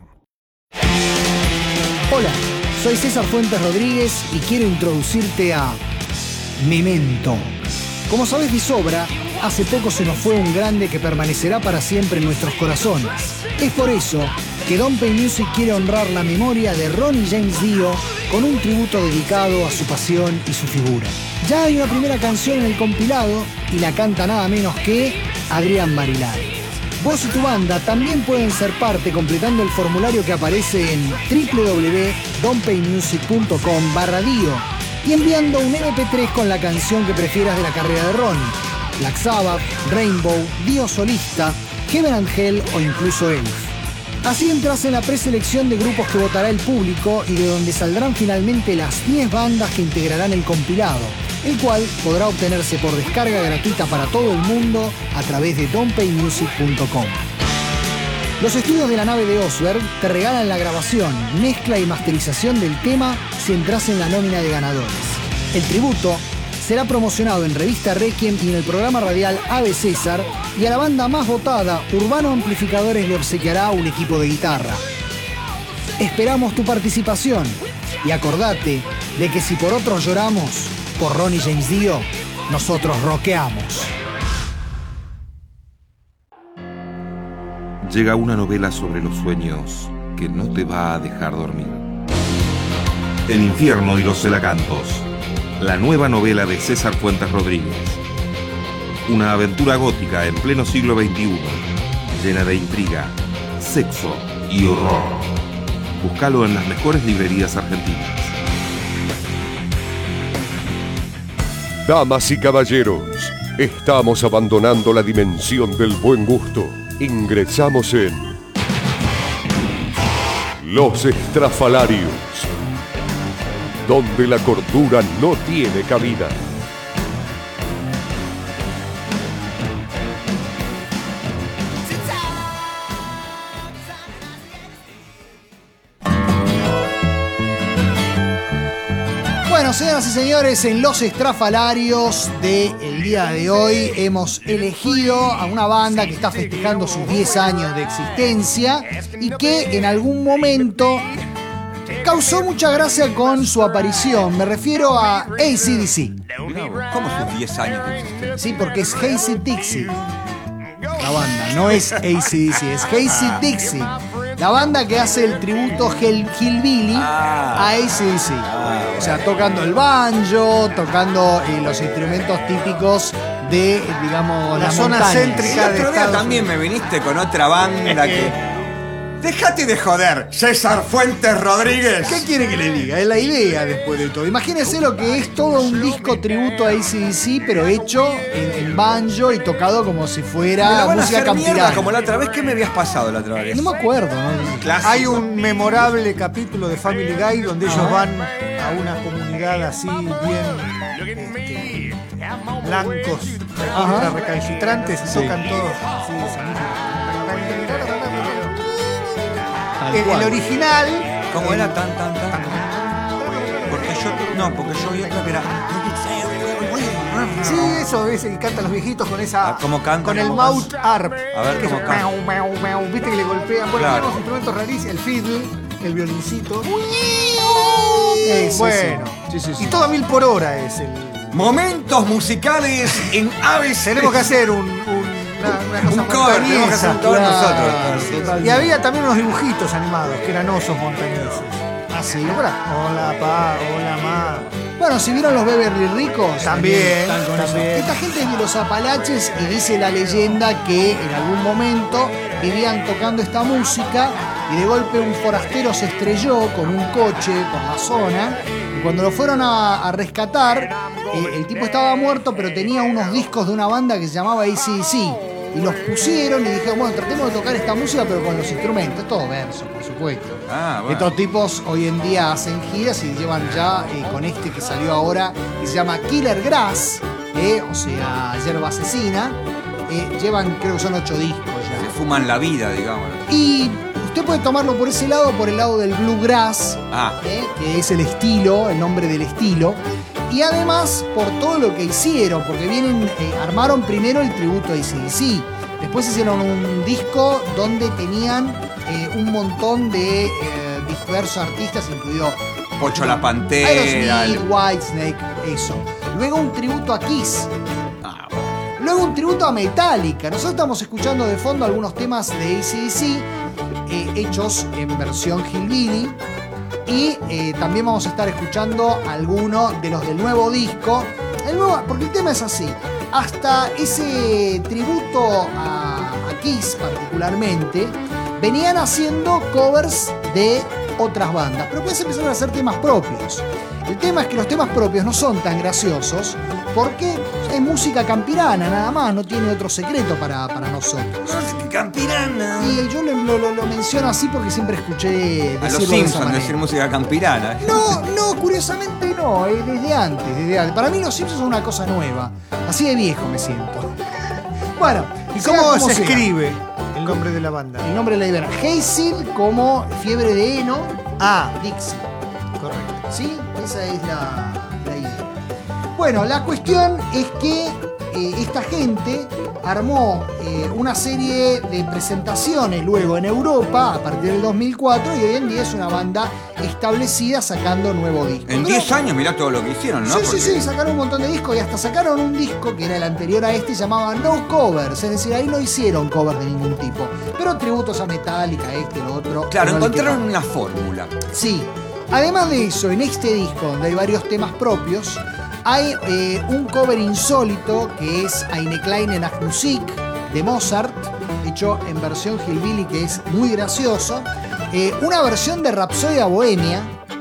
Hola, soy César Fuentes Rodríguez y quiero introducirte a Memento. Como sabes de sobra, hace poco se nos fue un grande que permanecerá para siempre en nuestros corazones. Es por eso que Don't Pay Music quiere honrar la memoria de Ronnie James Dio con un tributo dedicado a su pasión y su figura. Ya hay una primera canción en el compilado y la canta nada menos que Adrián Marilari. Vos y tu banda también pueden ser parte completando el formulario que aparece en w w w punto don't pay music punto com barra dio y enviando un eme pe tres con la canción que prefieras de la carrera de Ronnie. Black Sabbath, Rainbow, Dio solista, Heaven and Hell o incluso Elf. Así entras en la preselección de grupos que votará el público y de donde saldrán finalmente las diez bandas que integrarán el compilado, el cual podrá obtenerse por descarga gratuita para todo el mundo a través de don't pay music punto com. Los estudios de La Nave de Osberg te regalan la grabación, mezcla y masterización del tema si entras en la nómina de ganadores. El tributo será promocionado en Revista Requiem y en el programa radial Ave César, y a la banda más votada, Urbano Amplificadores, le obsequiará un equipo de guitarra. Esperamos tu participación y acordate de que si por otros lloramos, por Ronnie James Dio, nosotros rockeamos. Llega una novela sobre los sueños que no te va a dejar dormir. El infierno y los celacantos, la nueva novela de César Fuentes Rodríguez. Una aventura gótica en pleno siglo veintiuno, llena de intriga, sexo y horror. Búscalo en las mejores librerías argentinas. Damas y caballeros, estamos abandonando la dimensión del buen gusto. Ingresamos en Los Estrafalarios, donde la cordura no tiene cabida. Bueno, señoras y señores, en Los Estrafalarios del día de hoy hemos elegido a una banda que está festejando sus diez años de existencia y que en algún momento causó mucha gracia con su aparición. Me refiero a A C D C. ¿Cómo sus diez años de existencia? Sí, porque es Hazy Dixie. La banda, no es A C D C, es Hazy Dixie. La banda que hace el tributo Hell, Hillbilly Ah. a A C D C. Ah, O sea, tocando el banjo, tocando eh, los instrumentos típicos de, eh, digamos, La las zona montañas. céntrica. El de otro día Estados también me viniste con otra banda que... Dejate de joder, César Fuentes Rodríguez. ¿Qué quiere que le diga? Es la idea después de todo. Imagínense lo que es todo un disco tributo a A C D C, pero hecho en, en banjo y tocado como si Me la fuera van a música hacer mierda campirana. como la otra vez. ¿Qué me habías pasado la otra vez? No me acuerdo, ¿no? Clásico. Hay un memorable capítulo de Family Guy donde ellos van a una comunidad así bien este, blancos, recontra recalcitrantes y tocan todos así esa música. El, el original. ¿Cómo era? Tan, tan, tan. Porque yo... No, porque yo vi otra que era... Sí, eso es, y cantan los viejitos con esa. Ah, ¿cómo cantan? Con el ¿Cómo mouth harp. A ver, que ¿cómo es cantan? meow, meow, meow. Viste que le golpean. Bueno, Claro. tenemos instrumentos rarísimos. El fiddle, el violincito. Ese, Bueno. sí. Sí, sí, sí. Y todo a mil por hora es el. Momentos musicales en A B C. Tenemos que hacer un. un una, una cosa Un cover, tenemos que hacer un cover Claro, nosotros. total. Y había también unos dibujitos animados que eran osos montañeses. Ah, sí. Hola, pa, hola, ma. Bueno, si vieron los Beverly Ricos, También, están con eso. también. Esta gente es de los Apalaches y dice la leyenda que en algún momento vivían tocando esta música y de golpe un forastero se estrelló con un coche por la zona y cuando lo fueron a, a rescatar, eh, el tipo estaba muerto pero tenía unos discos de una banda que se llamaba A C D C y los pusieron y dijeron, bueno, tratemos de tocar esta música pero con los instrumentos, todo verso, por supuesto. Ah, bueno. Estos tipos hoy en día hacen giras y llevan ya eh, con este que salió ahora, que se llama Killer Grass, eh, o sea, Yerba Asesina. Eh, llevan, creo que son ocho discos ya. Se fuman la vida, digamos. Y usted puede tomarlo por ese lado, por el lado del bluegrass, Ah. eh, que es el estilo, el nombre del estilo. Y además por todo lo que hicieron, porque vienen, eh, armaron primero el tributo a A C D C. Después hicieron un disco donde tenían eh, un montón de eh, diversos artistas, incluido Pocho la Pantera. Aerosmith, Whitesnake, eso. Luego un tributo a Kiss. Ah, Luego un tributo a Metallica. Nosotros estamos escuchando de fondo algunos temas de A C D C eh, hechos en versión Hillbilly. Y eh, también vamos a estar escuchando algunos de los del nuevo disco. El nuevo, porque el tema es así. Hasta ese tributo a, a Kiss particularmente, venían haciendo covers de otras bandas. Pero después empezaron a hacer temas propios. El tema es que los temas propios no son tan graciosos porque es música campirana nada más, no tiene otro secreto para, para nosotros. Campirana. Y yo lo, lo, lo menciono así porque siempre escuché A los decirlo de esa Simpsons manera. decir música campirana. No, no, curiosamente no, eh, desde antes, desde antes. Para mí los Simpsons son una cosa nueva. Así de viejo me siento. Bueno, ¿Y sea cómo como se sea, escribe el nombre de la banda? el nombre de la idea. Hazel como fiebre de heno, Ah, Dixie. correcto. ¿Sí? Esa es la, la idea. Bueno, la cuestión es que eh, esta gente armó eh, una serie de presentaciones luego en Europa a partir del dos mil cuatro y hoy en día es una banda establecida sacando nuevo disco. En Pero- diez años mirá todo lo que hicieron, ¿no? Sí, Porque sí, sí, sacaron un montón de discos y hasta sacaron un disco que era el anterior a este, llamaba No Covers, es decir, ahí no hicieron covers de ningún tipo, pero tributos a Metallica, este, lo otro. Claro, no le encontraron quedaba. una fórmula. Sí. Además de eso, en este disco, donde hay varios temas propios, hay eh, un cover insólito que es Eine kleine Nachtmusik de Mozart, hecho en versión hillbilly, que es muy gracioso. Eh, una versión de Rapsodia Bohemia,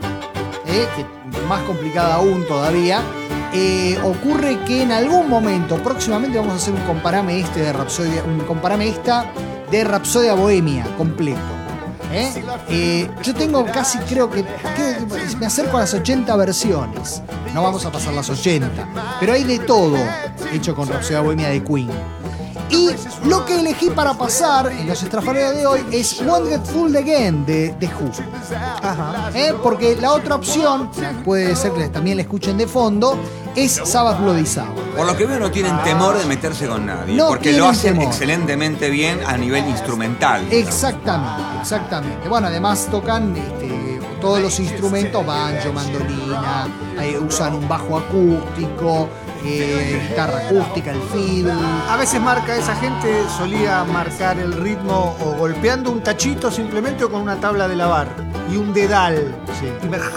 eh, que más complicada aún todavía. Eh, ocurre que en algún momento, próximamente vamos a hacer un comparame este de Rapsodia, un comparame esta de Rapsodia Bohemia completo. ¿Eh? Eh, yo tengo casi, creo que, creo que me acerco a las ochenta versiones. No vamos a pasar las ochenta, pero hay de todo hecho con Rapsodia Bohemia de Queen. Y lo que elegí para pasar en los estrafalarios de hoy es Won't Get Fooled Again de, de Who. Ajá. ¿Eh? Porque la otra opción, puede ser que también la escuchen de fondo, es Sabbath Bloody Sabbath. Por lo que veo no tienen temor de meterse con nadie. No porque lo tienen hacen temor. excelentemente bien a nivel instrumental. Exactamente, exactamente. Bueno, además tocan este, todos los instrumentos, banjo, mandolina, eh, usan un bajo acústico, eh, guitarra acústica, el fiddle. A veces marca esa gente, solía marcar el ritmo o golpeando un tachito simplemente o con una tabla de lavar y un dedal. Y me-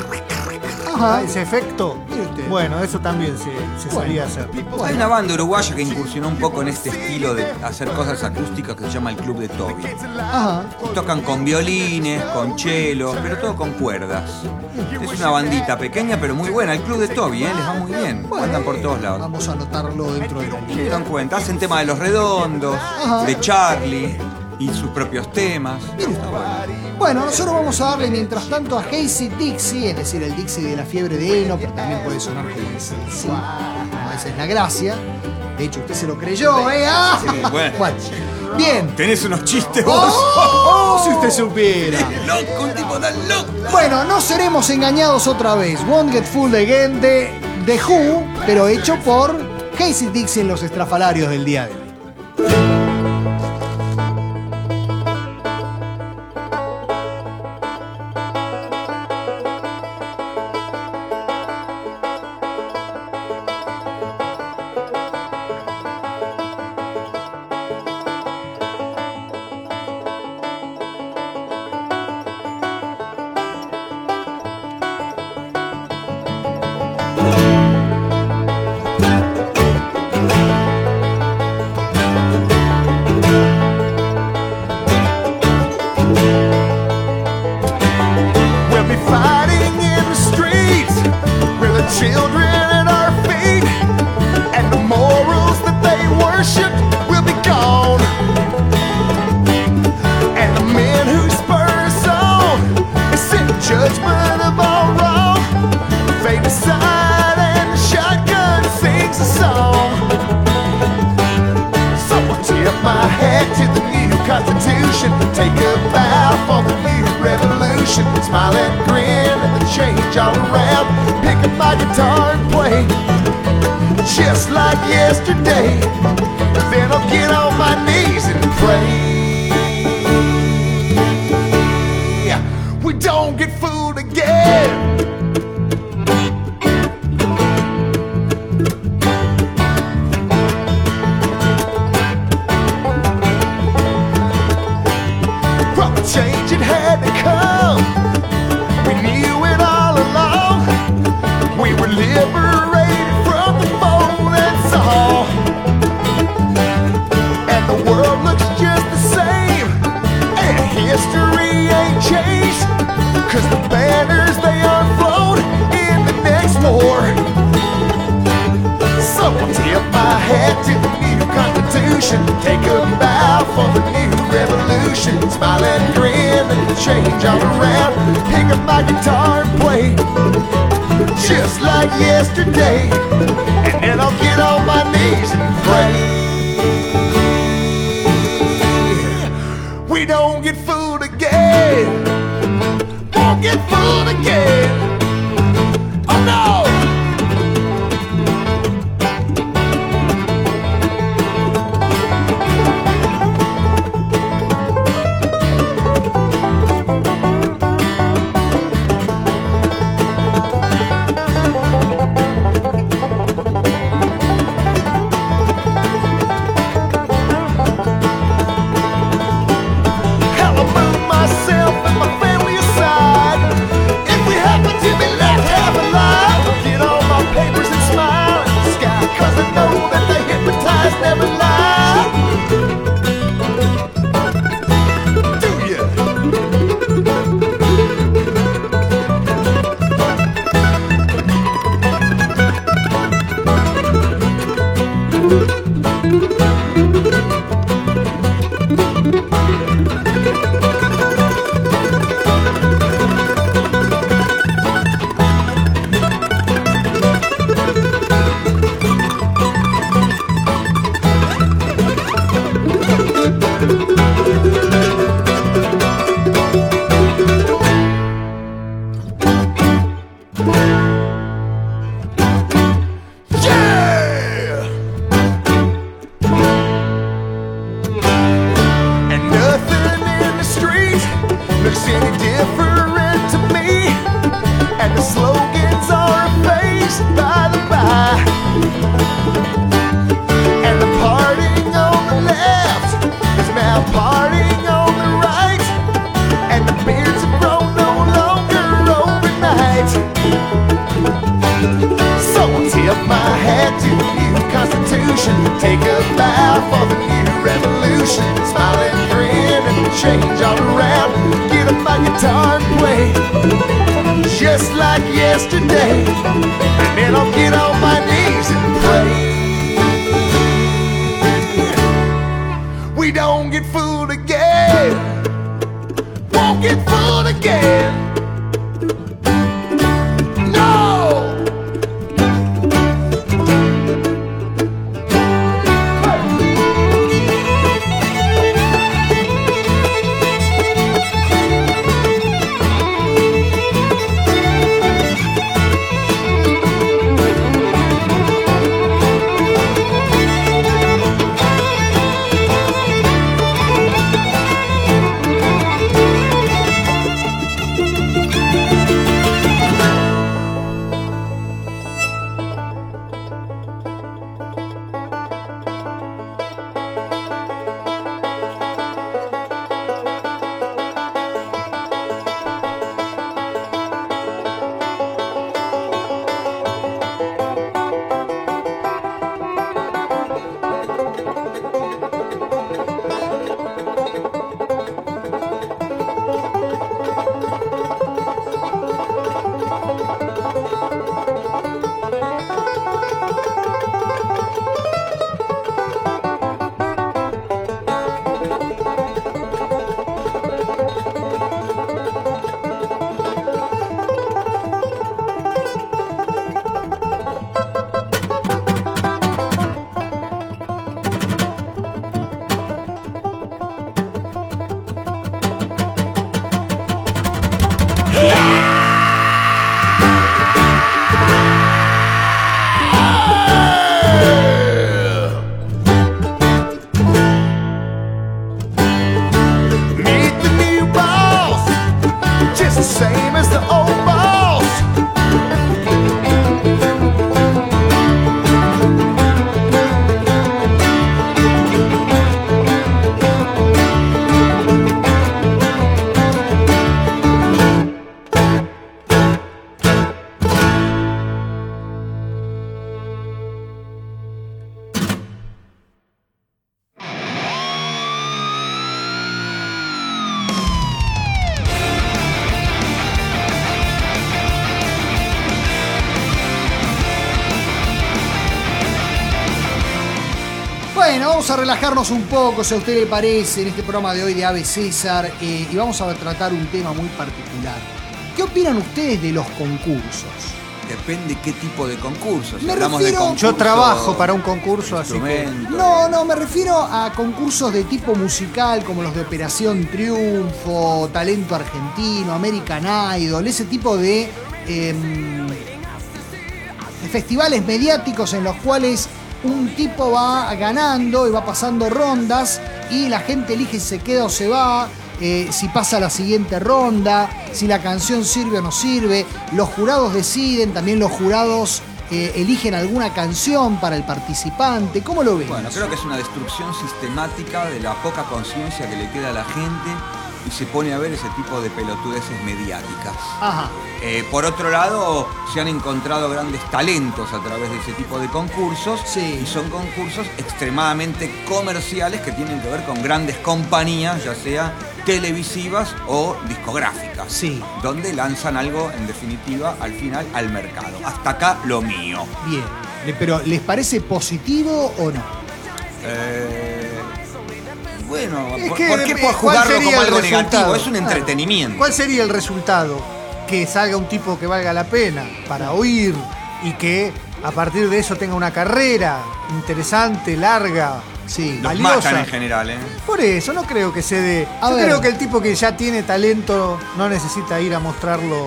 Ajá. Ese efecto. Mire usted. Bueno, eso también se, se Bueno. solía hacer. Hay una banda uruguaya que incursionó un poco en este estilo de hacer cosas acústicas que se llama el Club de Toby. Ajá. Tocan con violines, con chelos, pero todo con cuerdas. Es una bandita pequeña pero muy buena. El Club de Toby, ¿eh? Les va muy bien. Andan por todos lados. Vamos a anotarlo dentro de la Se lista. dan cuenta, hacen tema de los redondos, Ajá. de Charlie y sus propios temas. Está bueno. Bueno, nosotros vamos a darle mientras tanto a Hazy Dixie, es decir, el Dixie de la fiebre de heno, pero también puede sonar como ese, sí, como esa es la gracia. De hecho, usted se lo creyó, ¿eh? ¡Ah! Sí, bueno. Bueno, bien. Tenés unos chistes vos. ¡Oh! Si usted supiera. Loco, un tipo tan loco. Bueno, no seremos engañados otra vez. Won't Get Fooled Again de The Who, pero hecho por Hazy Dixie en los estrafalarios del día de hoy. Constitution. Take a bow for the new revolution. Smile and grin at the change all around. Pick up my guitar and play just like yesterday. Then I'll get on my knees and pray. We don't get fooled again. Change it had to come. We knew it all along. We were liberated from the mold and saw. And the world looks just the same. And history ain't changed. Cause the banners they unfold in the next war. So I'll tip my hat to the new Constitution. Take a bow for the new revolution. Smile and grin and change all around. Pick up my guitar and play just like yesterday. And then I'll get on my knees and pray. We don't get fooled again. Won't get fooled again. Oh no! Never lie. Do ya? Take a bow for the new revolution. Smile and grin and change all around. Get up my guitar and play just like yesterday. And then I'll get on my knees and pray. We don't get fooled again. Won't get fooled again. Bueno, vamos a relajarnos un poco, si a usted le parece, en este programa de hoy de Ave César, eh, y vamos a tratar un tema muy particular. ¿Qué opinan ustedes de los concursos? Depende qué tipo de concursos. Si Me hablamos refiero- de concurso, Yo trabajo para un concurso, así que... instrumento. No, no, me refiero a concursos de tipo musical, como los de Operación Triunfo, Talento Argentino, American Idol, ese tipo de eh, festivales mediáticos en los cuales un tipo va ganando y va pasando rondas y la gente elige si se queda o se va, eh, si pasa a la siguiente ronda, si la canción sirve o no sirve. Los jurados deciden, también los jurados eh, eligen alguna canción para el participante. ¿Cómo lo ven? Bueno, creo que es una destrucción sistemática de la poca conciencia que le queda a la gente y se pone a ver ese tipo de pelotudeces mediáticas. Ajá. Eh, por otro lado, se han encontrado grandes talentos a través de ese tipo de concursos Sí. y son concursos extremadamente comerciales que tienen que ver con grandes compañías, ya sea televisivas o discográficas, Sí. donde lanzan algo, en definitiva, al final al mercado. Hasta acá lo mío. Bien. Le- Pero ¿les parece positivo o no? Eh, bueno, Es ¿por, que, por qué eh, puedo ¿cuál jugarlo sería como el algo resultado? negativo? Es un Claro. entretenimiento. ¿Cuál sería el resultado? Que salga un tipo que valga la pena para oír y que a partir de eso tenga una carrera interesante, larga, Sí. Los valiosa. matan en general, ¿eh? Por eso no creo que se dé. A Yo ver. creo que el tipo que ya tiene talento no necesita ir a mostrarlo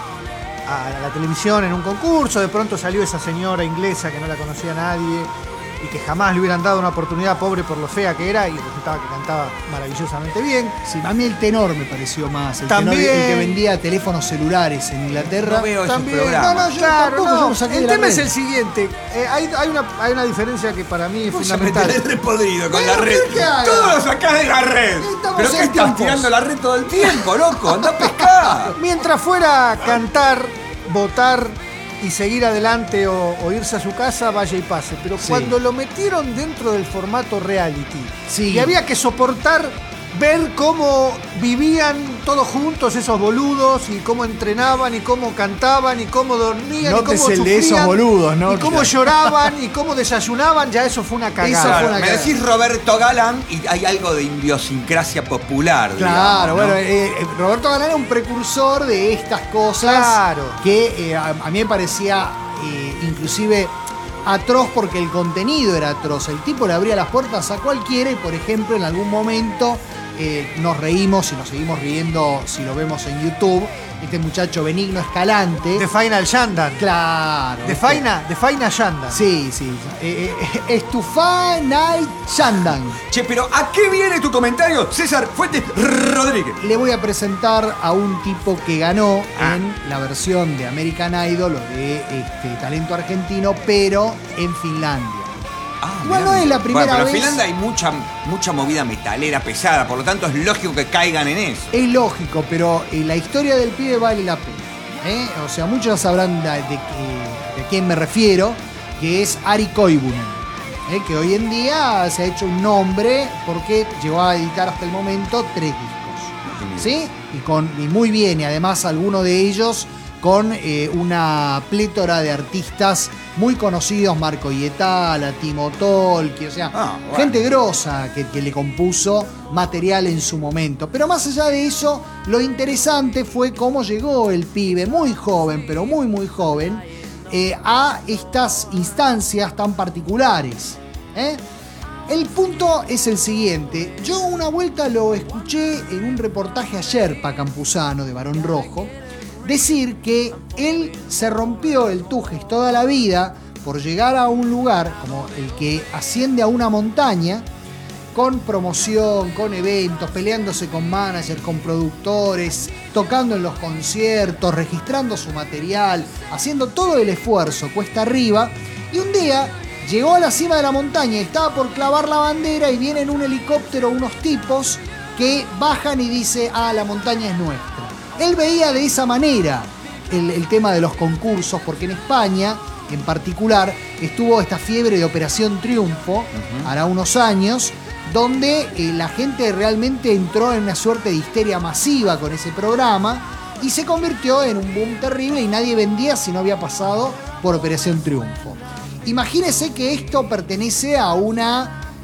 a la televisión en un concurso. De pronto salió esa señora inglesa que no la conocía nadie y que jamás le hubieran dado una oportunidad, pobre por lo fea que era, y resultaba que cantaba maravillosamente bien. Sí, a mí el tenor me pareció más. El También. tenor, el que vendía teléfonos celulares en Inglaterra. No veo esos También. programas. No, no, yo Claro, tampoco, no. yo lo saqué El de la tema es red. el siguiente. Eh, hay, hay una, hay una diferencia que para mí es Vos ya me fundamental. tenés repodrido con Bueno, la red. ¿qué haga? Todo lo sacás de la red. Estamos ¿Pero en qué estás tiempos. tirando la red todo el tiempo, loco? Anda a pescar. Mientras fuera a cantar, votar y seguir adelante o, o irse a su casa, vaya y pase. Pero Sí. cuando lo metieron dentro del formato reality Sí. y había que soportar ver cómo vivían todos juntos esos boludos y cómo entrenaban y cómo cantaban y cómo dormían y Nótese cómo el de esos sufrían boludos, ¿no? y cómo lloraban y cómo desayunaban, ya eso fue una Eso cagada. fue Claro, una me cagada. decís Roberto Galán y hay algo de idiosincrasia popular. Claro, digamos, ¿no? bueno, eh, eh, Roberto Galán era un precursor de estas cosas Claro. que eh, a, a mí me parecía eh, inclusive atroz porque el contenido era atroz. El tipo le abría las puertas a cualquiera y, por ejemplo, en algún momento eh, nos reímos y nos seguimos riendo si lo vemos en YouTube. Este muchacho Benigno Escalante. De Final Shandan. Claro. De este- Faina, de Faina Shandan. Sí, sí. Eh, eh, Estufá Night Shandan. Che, pero ¿a qué viene tu comentario, César Fuentes Rodríguez? Le voy a presentar a un tipo que ganó Ah. en la versión de American Idol o de este, Talento Argentino, pero en Finlandia. Ah, Igual mirá, no es la bueno, primera pero vez. en Finlandia hay mucha, mucha movida metalera pesada, por lo tanto es lógico que caigan en eso. Es lógico, pero eh, la historia del pibe vale la pena. ¿eh? O sea, muchos ya sabrán de, de, que- de quién me refiero, que es Ari Koivunen, ¿eh? que hoy en día se ha hecho un nombre porque llegó a editar hasta el momento tres discos. ¿Sí? Y, con, y muy bien, y además algunos de ellos con eh, una plétora de artistas muy conocidos, Marco Hietala, Timo Tolkki, o sea, Ah, bueno. gente grosa que, que le compuso material en su momento. Pero más allá de eso, lo interesante fue cómo llegó el pibe, muy joven, pero muy, muy joven, eh, a estas instancias tan particulares. ¿eh? El punto es el siguiente. Yo una vuelta lo escuché en un reportaje ayer para Campuzano de Barón Rojo decir que él se rompió el tujes toda la vida por llegar a un lugar como el que asciende a una montaña con promoción, con eventos, peleándose con managers, con productores, tocando en los conciertos, registrando su material, haciendo todo el esfuerzo cuesta arriba, y un día llegó a la cima de la montaña, estaba por clavar la bandera y vienen en un helicóptero unos tipos que bajan y dice, ah, la montaña es nuestra. Él veía de esa manera el, el tema de los concursos, porque en España, en particular, estuvo esta fiebre de Operación Triunfo, uh-huh. hará unos años, donde eh, la gente realmente entró en una suerte de histeria masiva con ese programa y se convirtió en un boom terrible y nadie vendía si no había pasado por Operación Triunfo. Imagínese que esto pertenece a una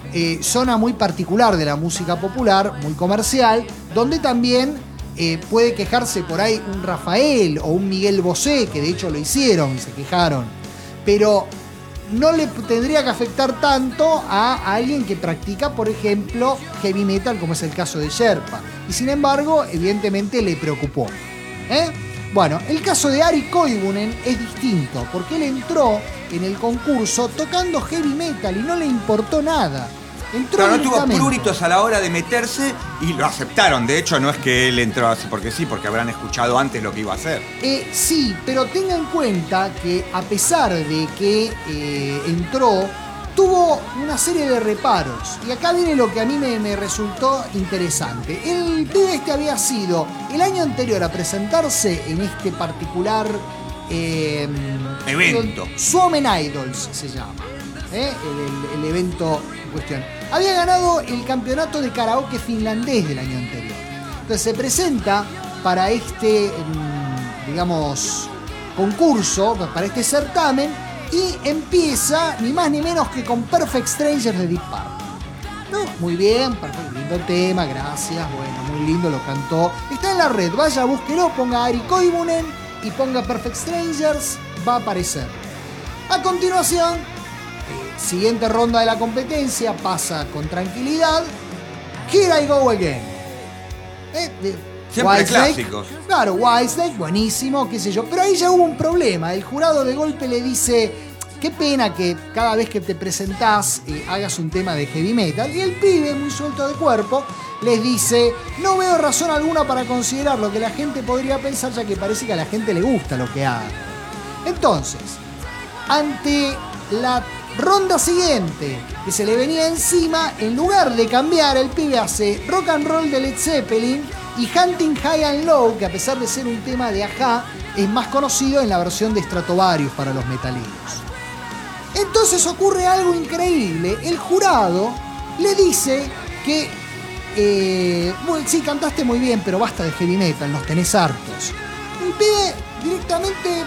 eh, zona muy particular de la música popular, muy comercial, donde también eh, puede quejarse por ahí un Rafael o un Miguel Bosé, que de hecho lo hicieron y se quejaron. Pero no le tendría que afectar tanto a alguien que practica, por ejemplo, heavy metal, como es el caso de Sherpa. Y sin embargo, evidentemente le preocupó. ¿Eh? Bueno, el caso de Ari Koivunen es distinto, porque él entró en el concurso tocando heavy metal y no le importó nada. Entró Pero no tuvo directamente. pruritos a la hora de meterse y lo aceptaron. De hecho, no es que él entró así porque sí, porque habrán escuchado antes lo que iba a hacer. Eh, sí, pero tenga en cuenta que a pesar de que eh, entró, tuvo una serie de reparos. Y acá viene lo que a mí me, me resultó interesante. El pibe este había sido el año anterior a presentarse en este particular eh, Evento. Suomen Idols se llama. ¿eh? El, el- el evento en cuestión. Había ganado el campeonato de karaoke finlandés del año anterior. Entonces se presenta para este, mm, digamos, concurso, para este certamen, y empieza ni más ni menos que con Perfect Strangers de Deep Purple. No, muy bien, perfecto, lindo tema, gracias, bueno, muy lindo, lo cantó. Está en la red, vaya, búsquelo, ponga Ari Koivunen y ponga Perfect Strangers, va a aparecer. A continuación, eh, siguiente ronda de la competencia, pasa con tranquilidad. Here I Go Again. Eh, de- Siempre Whitesnake. clásicos. Claro, Whitesnake, buenísimo, qué sé yo. Pero ahí ya hubo un problema. El jurado de golpe le dice, qué pena que cada vez que te presentás eh, hagas un tema de heavy metal. Y el pibe, muy suelto de cuerpo, les dice, no veo razón alguna para considerar lo que la gente podría pensar, ya que parece que a la gente le gusta lo que haga. Entonces, ante la ronda siguiente que se le venía encima, en lugar de cambiar, el pibe hace Rock and Roll de Led Zeppelin y Hunting High and Low, que a pesar de ser un tema de Ajá, es más conocido en la versión de Stratovarius para los metaleros. Entonces ocurre algo increíble. El jurado le dice que eh, bueno, sí, cantaste muy bien, pero basta de heavy metal, nos tenés hartos. El pibe directamente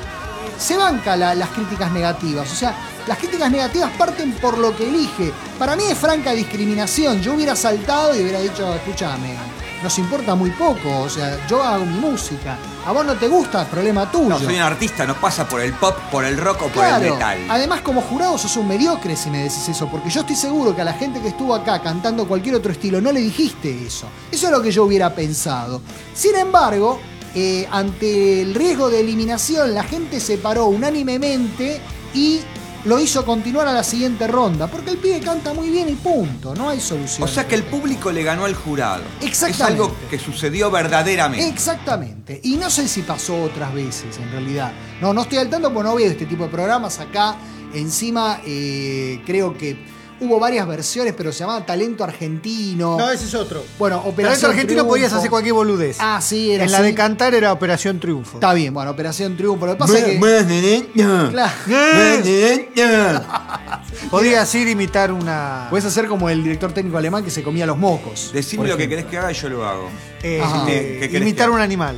se banca la- las críticas negativas. O sea, las críticas negativas parten por lo que elige. Para mí es franca discriminación. Yo hubiera saltado y hubiera dicho, escúchame, nos importa muy poco. O sea, yo hago mi música. A vos no te gusta, problema tuyo. No, soy un artista, no pasa por el pop, por el rock o por el Claro. metal. Además, como jurado sos un mediocre si me decís eso, porque yo estoy seguro que a la gente que estuvo acá cantando cualquier otro estilo no le dijiste eso. Eso es lo que yo hubiera pensado. Sin embargo, eh, ante el riesgo de eliminación, la gente se paró unánimemente y lo hizo continuar a la siguiente ronda, porque el pibe canta muy bien y punto, no hay solución. O sea que el público le ganó al jurado. Exactamente. Es algo que sucedió verdaderamente. Exactamente. Y no sé si pasó otras veces, en realidad. No, no estoy al tanto porque no veo este tipo de programas. Acá, encima, eh, creo que hubo varias versiones, pero se llamaba Talento Argentino. No, ese es otro. Bueno, Operación Talento Argentino Triunfo. podías hacer cualquier boludez. Ah, sí, era En la así. de cantar era Operación Triunfo. Está bien, bueno, Operación Triunfo. Lo que pasa es que... Claro. Podías ir a imitar una. Puedes hacer como el director técnico alemán que se comía los mocos. Decime por lo que ejemplo. querés que haga y yo lo hago. eh, Ajá. eh, ¿Qué querés imitar que un haga? animal.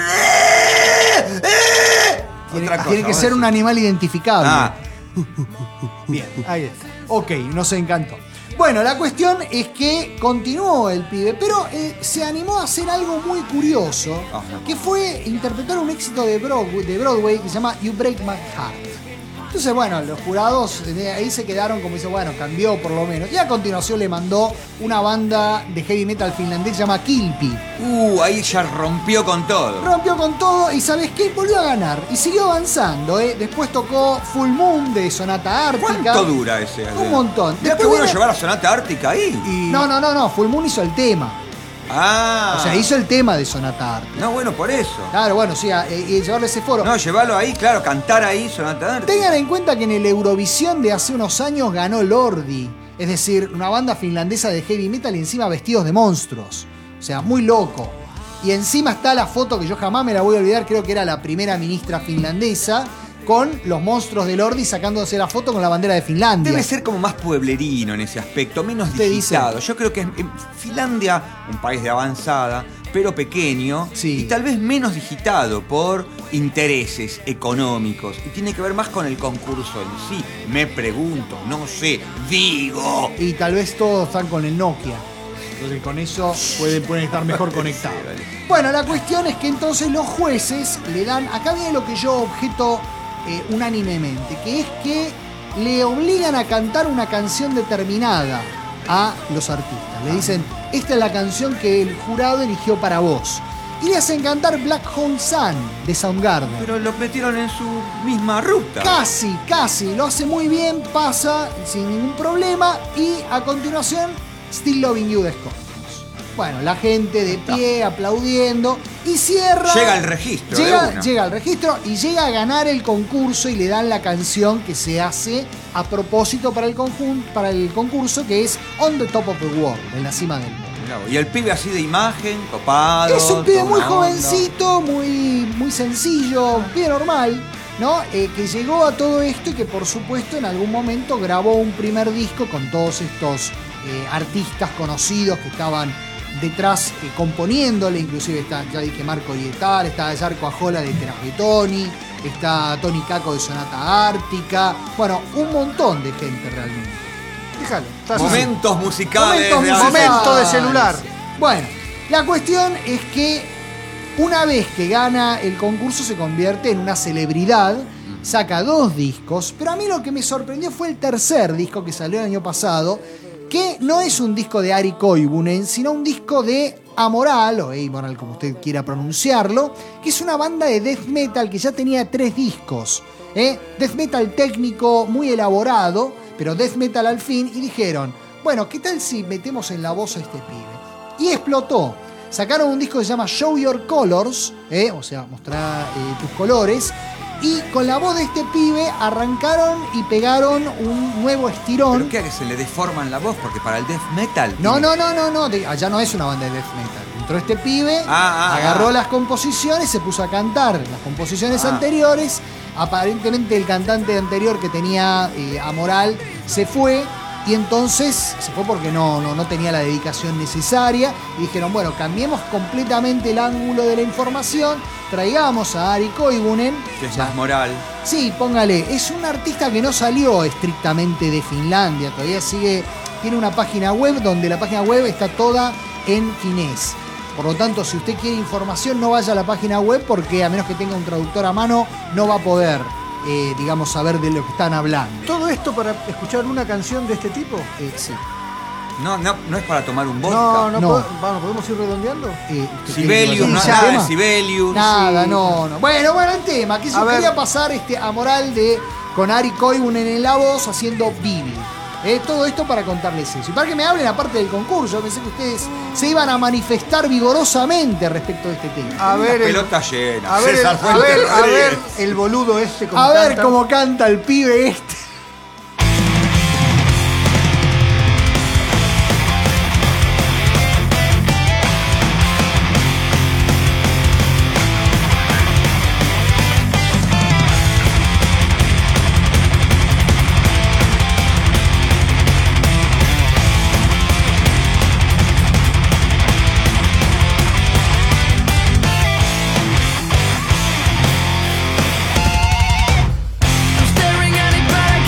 Tiene, Otra cosa, tiene que vamos ser a un decir. animal identificable. Ah, Bien, ahí está. Ok, nos encantó. Bueno, la cuestión es que continuó el pibe, pero eh, se animó a hacer algo muy curioso, Ajá. que fue interpretar un éxito de Broadway, de Broadway que se llama You Break My Heart. Entonces, bueno, los jurados de ahí se quedaron como dice, bueno, cambió por lo menos. Y a continuación le mandó una banda de heavy metal finlandés que se llama Kilpi. uh, ahí ya rompió con todo. Rompió con todo y ¿sabes qué? Volvió a ganar y siguió avanzando, ¿eh? Después tocó Full Moon de Sonata Ártica. ¿Cuánto dura ese? Un montón. Mirá qué Después bueno viene- llevar a Sonata Ártica ahí. Y No, no, no, no, Full Moon hizo el tema. Ah. O sea, hizo el tema de Sonata Ártica. No, bueno, por eso. Claro, bueno, sí, a- y llevarle ese foro. No, llevarlo ahí, claro, cantar ahí Sonata Ártica. Tengan en cuenta que en el Eurovisión de hace unos años ganó Lordi. Es decir, una banda finlandesa de heavy metal y encima vestidos de monstruos. O sea, muy loco. Y encima está la foto que yo jamás me la voy a olvidar, creo que era la primera ministra finlandesa, con los monstruos de Lordi sacándose la foto con la bandera de Finlandia. Debe ser como más pueblerino en ese aspecto, menos ¿Usted digitado. dice? Yo creo que en Finlandia, un país de avanzada, pero pequeño, Sí. y tal vez menos digitado por intereses económicos. Y tiene que ver más con el concurso en sí. Me pregunto, no sé, digo. Y tal vez todos están con el Nokia. Entonces con eso pueden, pueden estar mejor conectados. Sí, vale. Bueno, la cuestión es que entonces los jueces le dan... Acá viene lo que yo objeto eh, unánimemente, que es que le obligan a cantar una canción determinada a los artistas. Le dicen, esta es la canción que el jurado eligió para vos. Y le hacen cantar Black Hole Sun de Soundgarden. Pero lo metieron en su misma ruta. Casi, casi. Lo hace muy bien, pasa sin ningún problema. Y a continuación, Still Loving You de Scorpions. Bueno, la gente de pie, aplaudiendo. Y cierra. Llega al registro. Llega, de una. llega al registro y llega a ganar el concurso y le dan la canción que se hace a propósito para el, conjunto, para el concurso, que es On the Top of the World, en la cima del mundo. Y el pibe así de imagen, copado. Es un pibe toda muy una onda. jovencito, muy, muy sencillo, un pibe normal, ¿no? Eh, que llegó a todo esto y que por supuesto en algún momento grabó un primer disco con todos estos eh, artistas conocidos que estaban detrás eh, componiéndole, inclusive está, ya dije, Marco Yetal, está Yarko Ajola de Terapetoni, está Tony Caco de Sonata Ártica, bueno, un montón de gente realmente. Déjalo. Está así. Momentos musicales. Momentos de musicales. Momento de celular. Bueno, la cuestión es que una vez que gana el concurso se convierte en una celebridad, saca dos discos, pero a mí lo que me sorprendió fue el tercer disco que salió el año pasado, que no es un disco de Ari Koivunen, sino un disco de Amoral, o Amoral como usted quiera pronunciarlo, que es una banda de death metal que ya tenía tres discos. ¿eh? Death metal técnico muy elaborado, pero death metal al fin, y dijeron, bueno, ¿qué tal si metemos en la voz a este pibe? Y explotó. Sacaron un disco que se llama Show Your Colors, ¿eh? o sea, mostrar eh, tus colores, y con la voz de este pibe arrancaron y pegaron un nuevo estirón. ¿Pero qué? ¿Que se le deforman la voz? Porque para el death metal... No, tiene- no, no, no, no, de- allá no es una banda de death metal. Entró este pibe, Ah, ah, agarró ah. las composiciones, se puso a cantar las composiciones Ah. anteriores. Aparentemente el cantante anterior que tenía eh, Amoral se fue, y entonces se fue porque no, no, no tenía la dedicación necesaria, y dijeron, bueno, cambiemos completamente el ángulo de la información, traigamos a Ari Koivunen. Que es más moral. Sí, póngale, es un artista que no salió estrictamente de Finlandia, todavía sigue, tiene una página web donde la página web está toda en finés. Por lo tanto, si usted quiere información, no vaya a la página web, porque a menos que tenga un traductor a mano, no va a poder, eh, digamos, saber de lo que están hablando. ¿Todo esto para escuchar una canción de este tipo? Eh, sí. No, no, no es para tomar un vodka. No, no, No. pod- vamos, ¿podemos ir redondeando? Eh, ¿usted Sibelius, quiere no, que vaya nada al de tema? Sibelius. Nada, Sí. no, no. Bueno, bueno, el tema, que A yo ver. quería pasar este, a Moral de con Ari Koivunen en la voz haciendo Bibi. Eh, todo esto para contarles eso. Y para que me hablen aparte del concurso, yo pensé que ustedes se iban a manifestar vigorosamente respecto de este tema. A ver, el, Pelota llena. a ver, el- César a Fuentes ver, a Rodríguez. ver el boludo este como A ver canta. cómo canta el pibe este. Staring at it back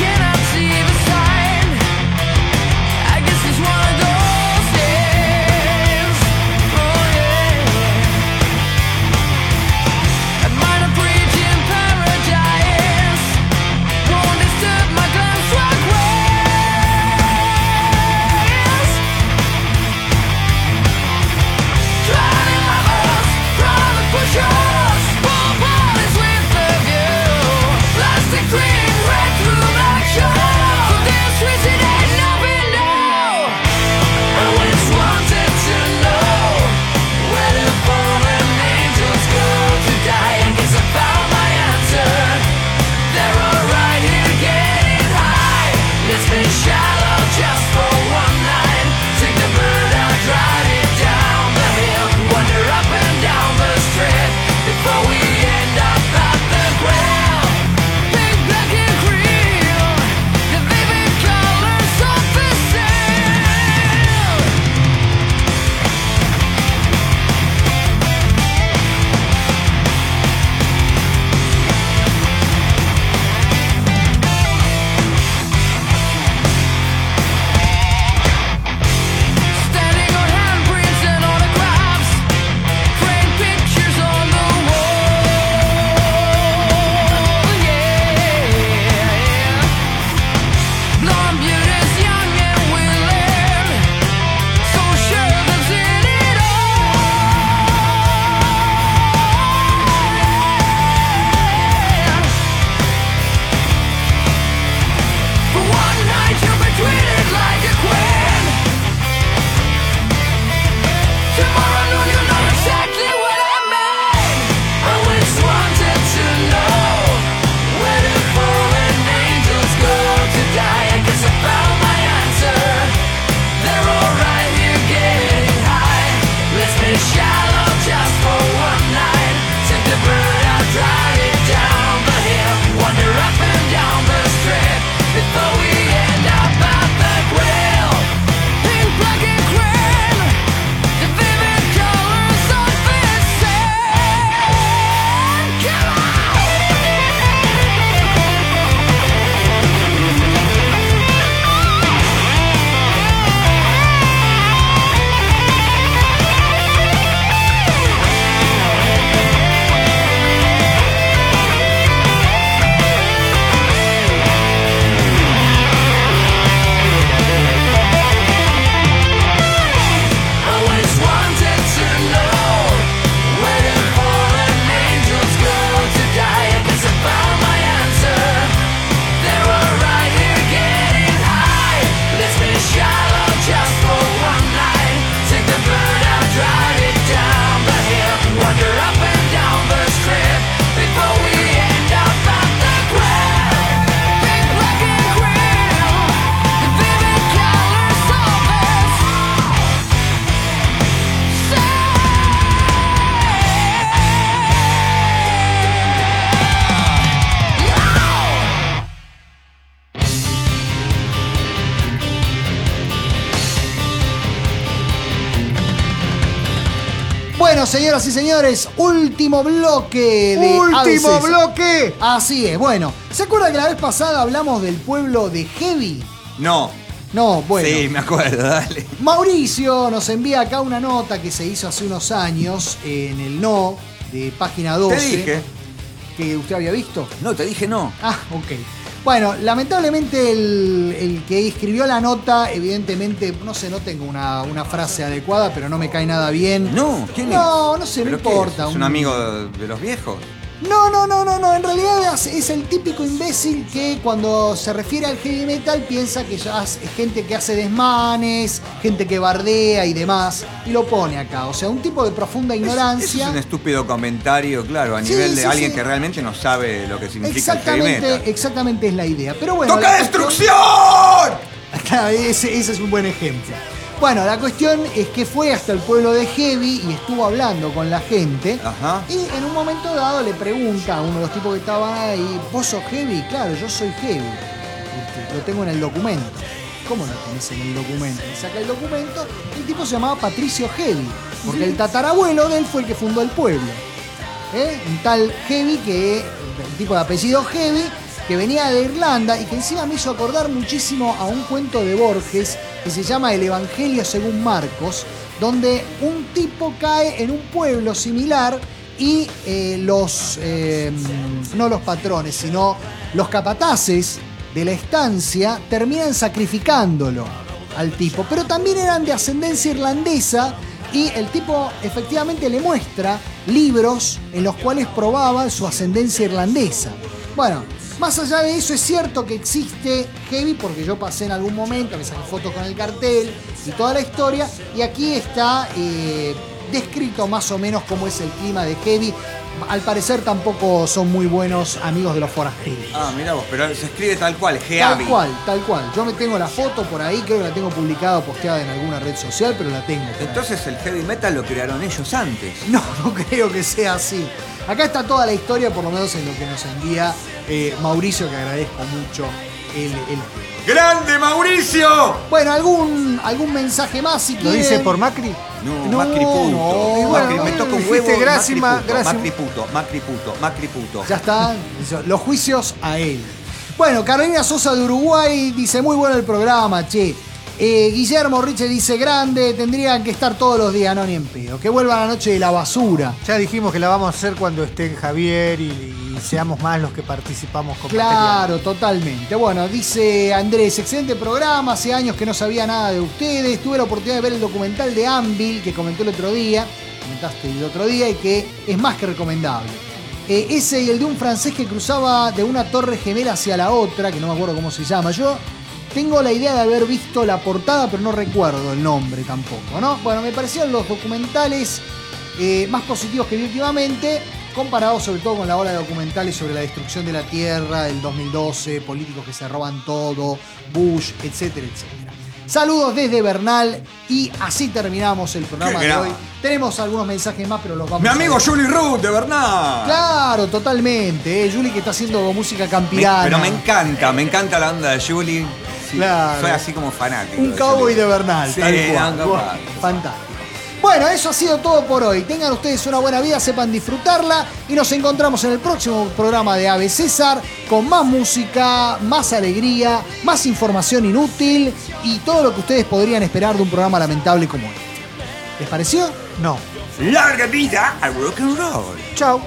Bueno, señoras y señores, último bloque de ¡Último A B C. bloque! Así es, bueno. ¿Se acuerdan que la vez pasada hablamos del pueblo de Heavy? No. No, bueno. Sí, me acuerdo, dale. Mauricio nos envía acá una nota que se hizo hace unos años en el No de página doce. Te dije. ¿Que usted había visto? No, te dije no. Ah, ok. Bueno, lamentablemente el, el que escribió la nota, evidentemente, no sé, no tengo una, una frase adecuada, pero no me cae nada bien. No, ¿quién es? No, no sé, no ¿Pero qué importa. es? ¿Es un amigo de los viejos? No, no, no, no, no. En realidad es, es el típico imbécil que cuando se refiere al heavy metal piensa que ya es gente que hace desmanes, gente que bardea y demás, y lo pone acá. O sea, un tipo de profunda ignorancia. Es, es un estúpido comentario, claro, a Sí, nivel de sí, alguien sí. que realmente no sabe lo que significa el heavy Exactamente, metal. exactamente es la idea. Pero bueno. ¡Toca la destrucción! cuestión- Claro, ese, ese es un buen ejemplo. Bueno, la cuestión es que fue hasta el pueblo de Heavy y estuvo hablando con la gente. Ajá. Y en un momento dado le pregunta a uno de los tipos que estaban ahí, ¿vos sos Heavy? Claro, yo soy Heavy. Este, Lo tengo en el documento. ¿Cómo lo tenés en el documento? Y saca el documento. El tipo se llamaba Patricio Heavy, porque el tatarabuelo de él fue el que fundó el pueblo. ¿Eh? Un tal Heavy, que un tipo de apellido Heavy, que venía de Irlanda y que encima me hizo acordar muchísimo a un cuento de Borges que se llama El Evangelio según Marcos, donde un tipo cae en un pueblo similar y eh, los, eh, no los patrones, sino los capataces de la estancia terminan sacrificándolo al tipo, pero también eran de ascendencia irlandesa y el tipo efectivamente le muestra libros en los cuales probaba su ascendencia irlandesa. Bueno, más allá de eso es cierto que existe Heavy porque yo pasé en algún momento, me saqué fotos con el cartel y toda la historia y aquí está eh, descrito más o menos cómo es el clima de Heavy. Al parecer tampoco son muy buenos amigos de los forasteros. Ah, mirá vos, pero se escribe tal cual, Heavy. Tal cual, tal cual. Yo me tengo la foto por ahí, creo que la tengo publicada o posteada en alguna red social, pero la tengo. por ahí. Entonces el heavy metal lo crearon ellos antes. No, no creo que sea así. Acá está toda la historia, por lo menos en lo que nos envía eh, Mauricio, que agradezco mucho el, el... ¡Grande Mauricio! Bueno, algún, algún mensaje más si ¿Lo quieren. dice por Macri? No, No, Macri puto. no. Y bueno, Macri, me toca un dijiste huevo. Gracima, Macri puto, Gracima. Macri puto, Macri puto, Macri puto. Ya está, los juicios a él. Bueno, Carolina Sosa de Uruguay dice, muy bueno el programa, che. Eh, Guillermo Riche dice, grande, tendrían que estar todos los días, no ni en pedo. Que vuelva la noche de la basura. Ya dijimos que la vamos a hacer cuando estén Javier y, y seamos más los que participamos con Claro, totalmente. Bueno, dice Andrés, excelente programa, hace años que no sabía nada de ustedes. Tuve la oportunidad de ver el documental de Anvil que comenté el otro día, comentaste el otro día, y que es más que recomendable. Eh, ese y el de un francés que cruzaba de una torre gemela hacia la otra, que no me acuerdo cómo se llama. Yo tengo la idea de haber visto la portada, pero no recuerdo el nombre tampoco, ¿no? Bueno, me parecieron los documentales eh, más positivos que vi últimamente, comparados sobre todo con la ola de documentales sobre la destrucción de la Tierra, el dos mil doce, políticos que se roban todo, Bush, etcétera, etcétera. Saludos desde Bernal y así terminamos el programa Qué de gran- hoy. Tenemos algunos mensajes más, pero los vamos Mi a amigo ver. Julie Ruth, de Bernal. Claro, totalmente. Eh. Julie que está haciendo música Me- campirana. pero me encanta, me encanta la onda de Julie. Sí, Claro. Soy así como fanático. Un de cowboy Julie. de Bernal, Sí, tal cual. anda, Buah, pa. fantástico. Bueno, eso ha sido todo por hoy. Tengan ustedes una buena vida, sepan disfrutarla y nos encontramos en el próximo programa de Ave César con más música, más alegría, más información inútil y todo lo que ustedes podrían esperar de un programa lamentable como este. ¿Les pareció? No. Larga vida al rock and roll. Chao.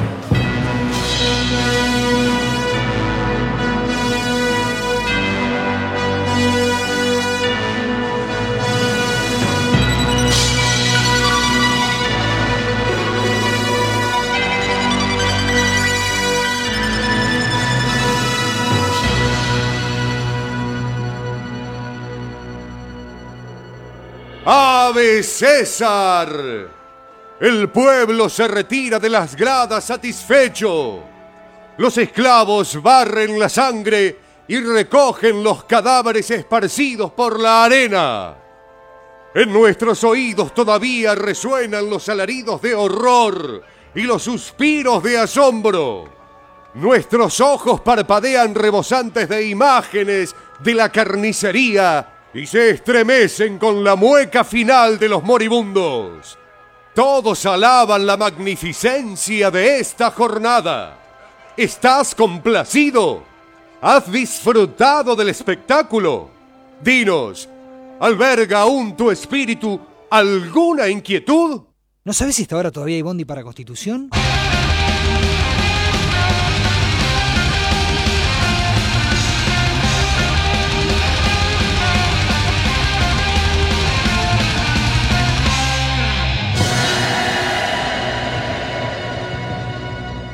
¡Ave César! El pueblo se retira de las gradas satisfecho. Los esclavos barren la sangre y recogen los cadáveres esparcidos por la arena. En nuestros oídos todavía resuenan los alaridos de horror y los suspiros de asombro. Nuestros ojos parpadean rebosantes de imágenes de la carnicería y se estremecen con la mueca final de los moribundos. Todos alaban la magnificencia de esta jornada. ¿Estás complacido? ¿Has disfrutado del espectáculo? Dinos, ¿alberga aún tu espíritu alguna inquietud? ¿No sabes si hasta ahora todavía hay bondi para Constitución?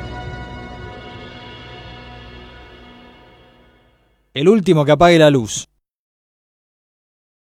El último que apague la luz.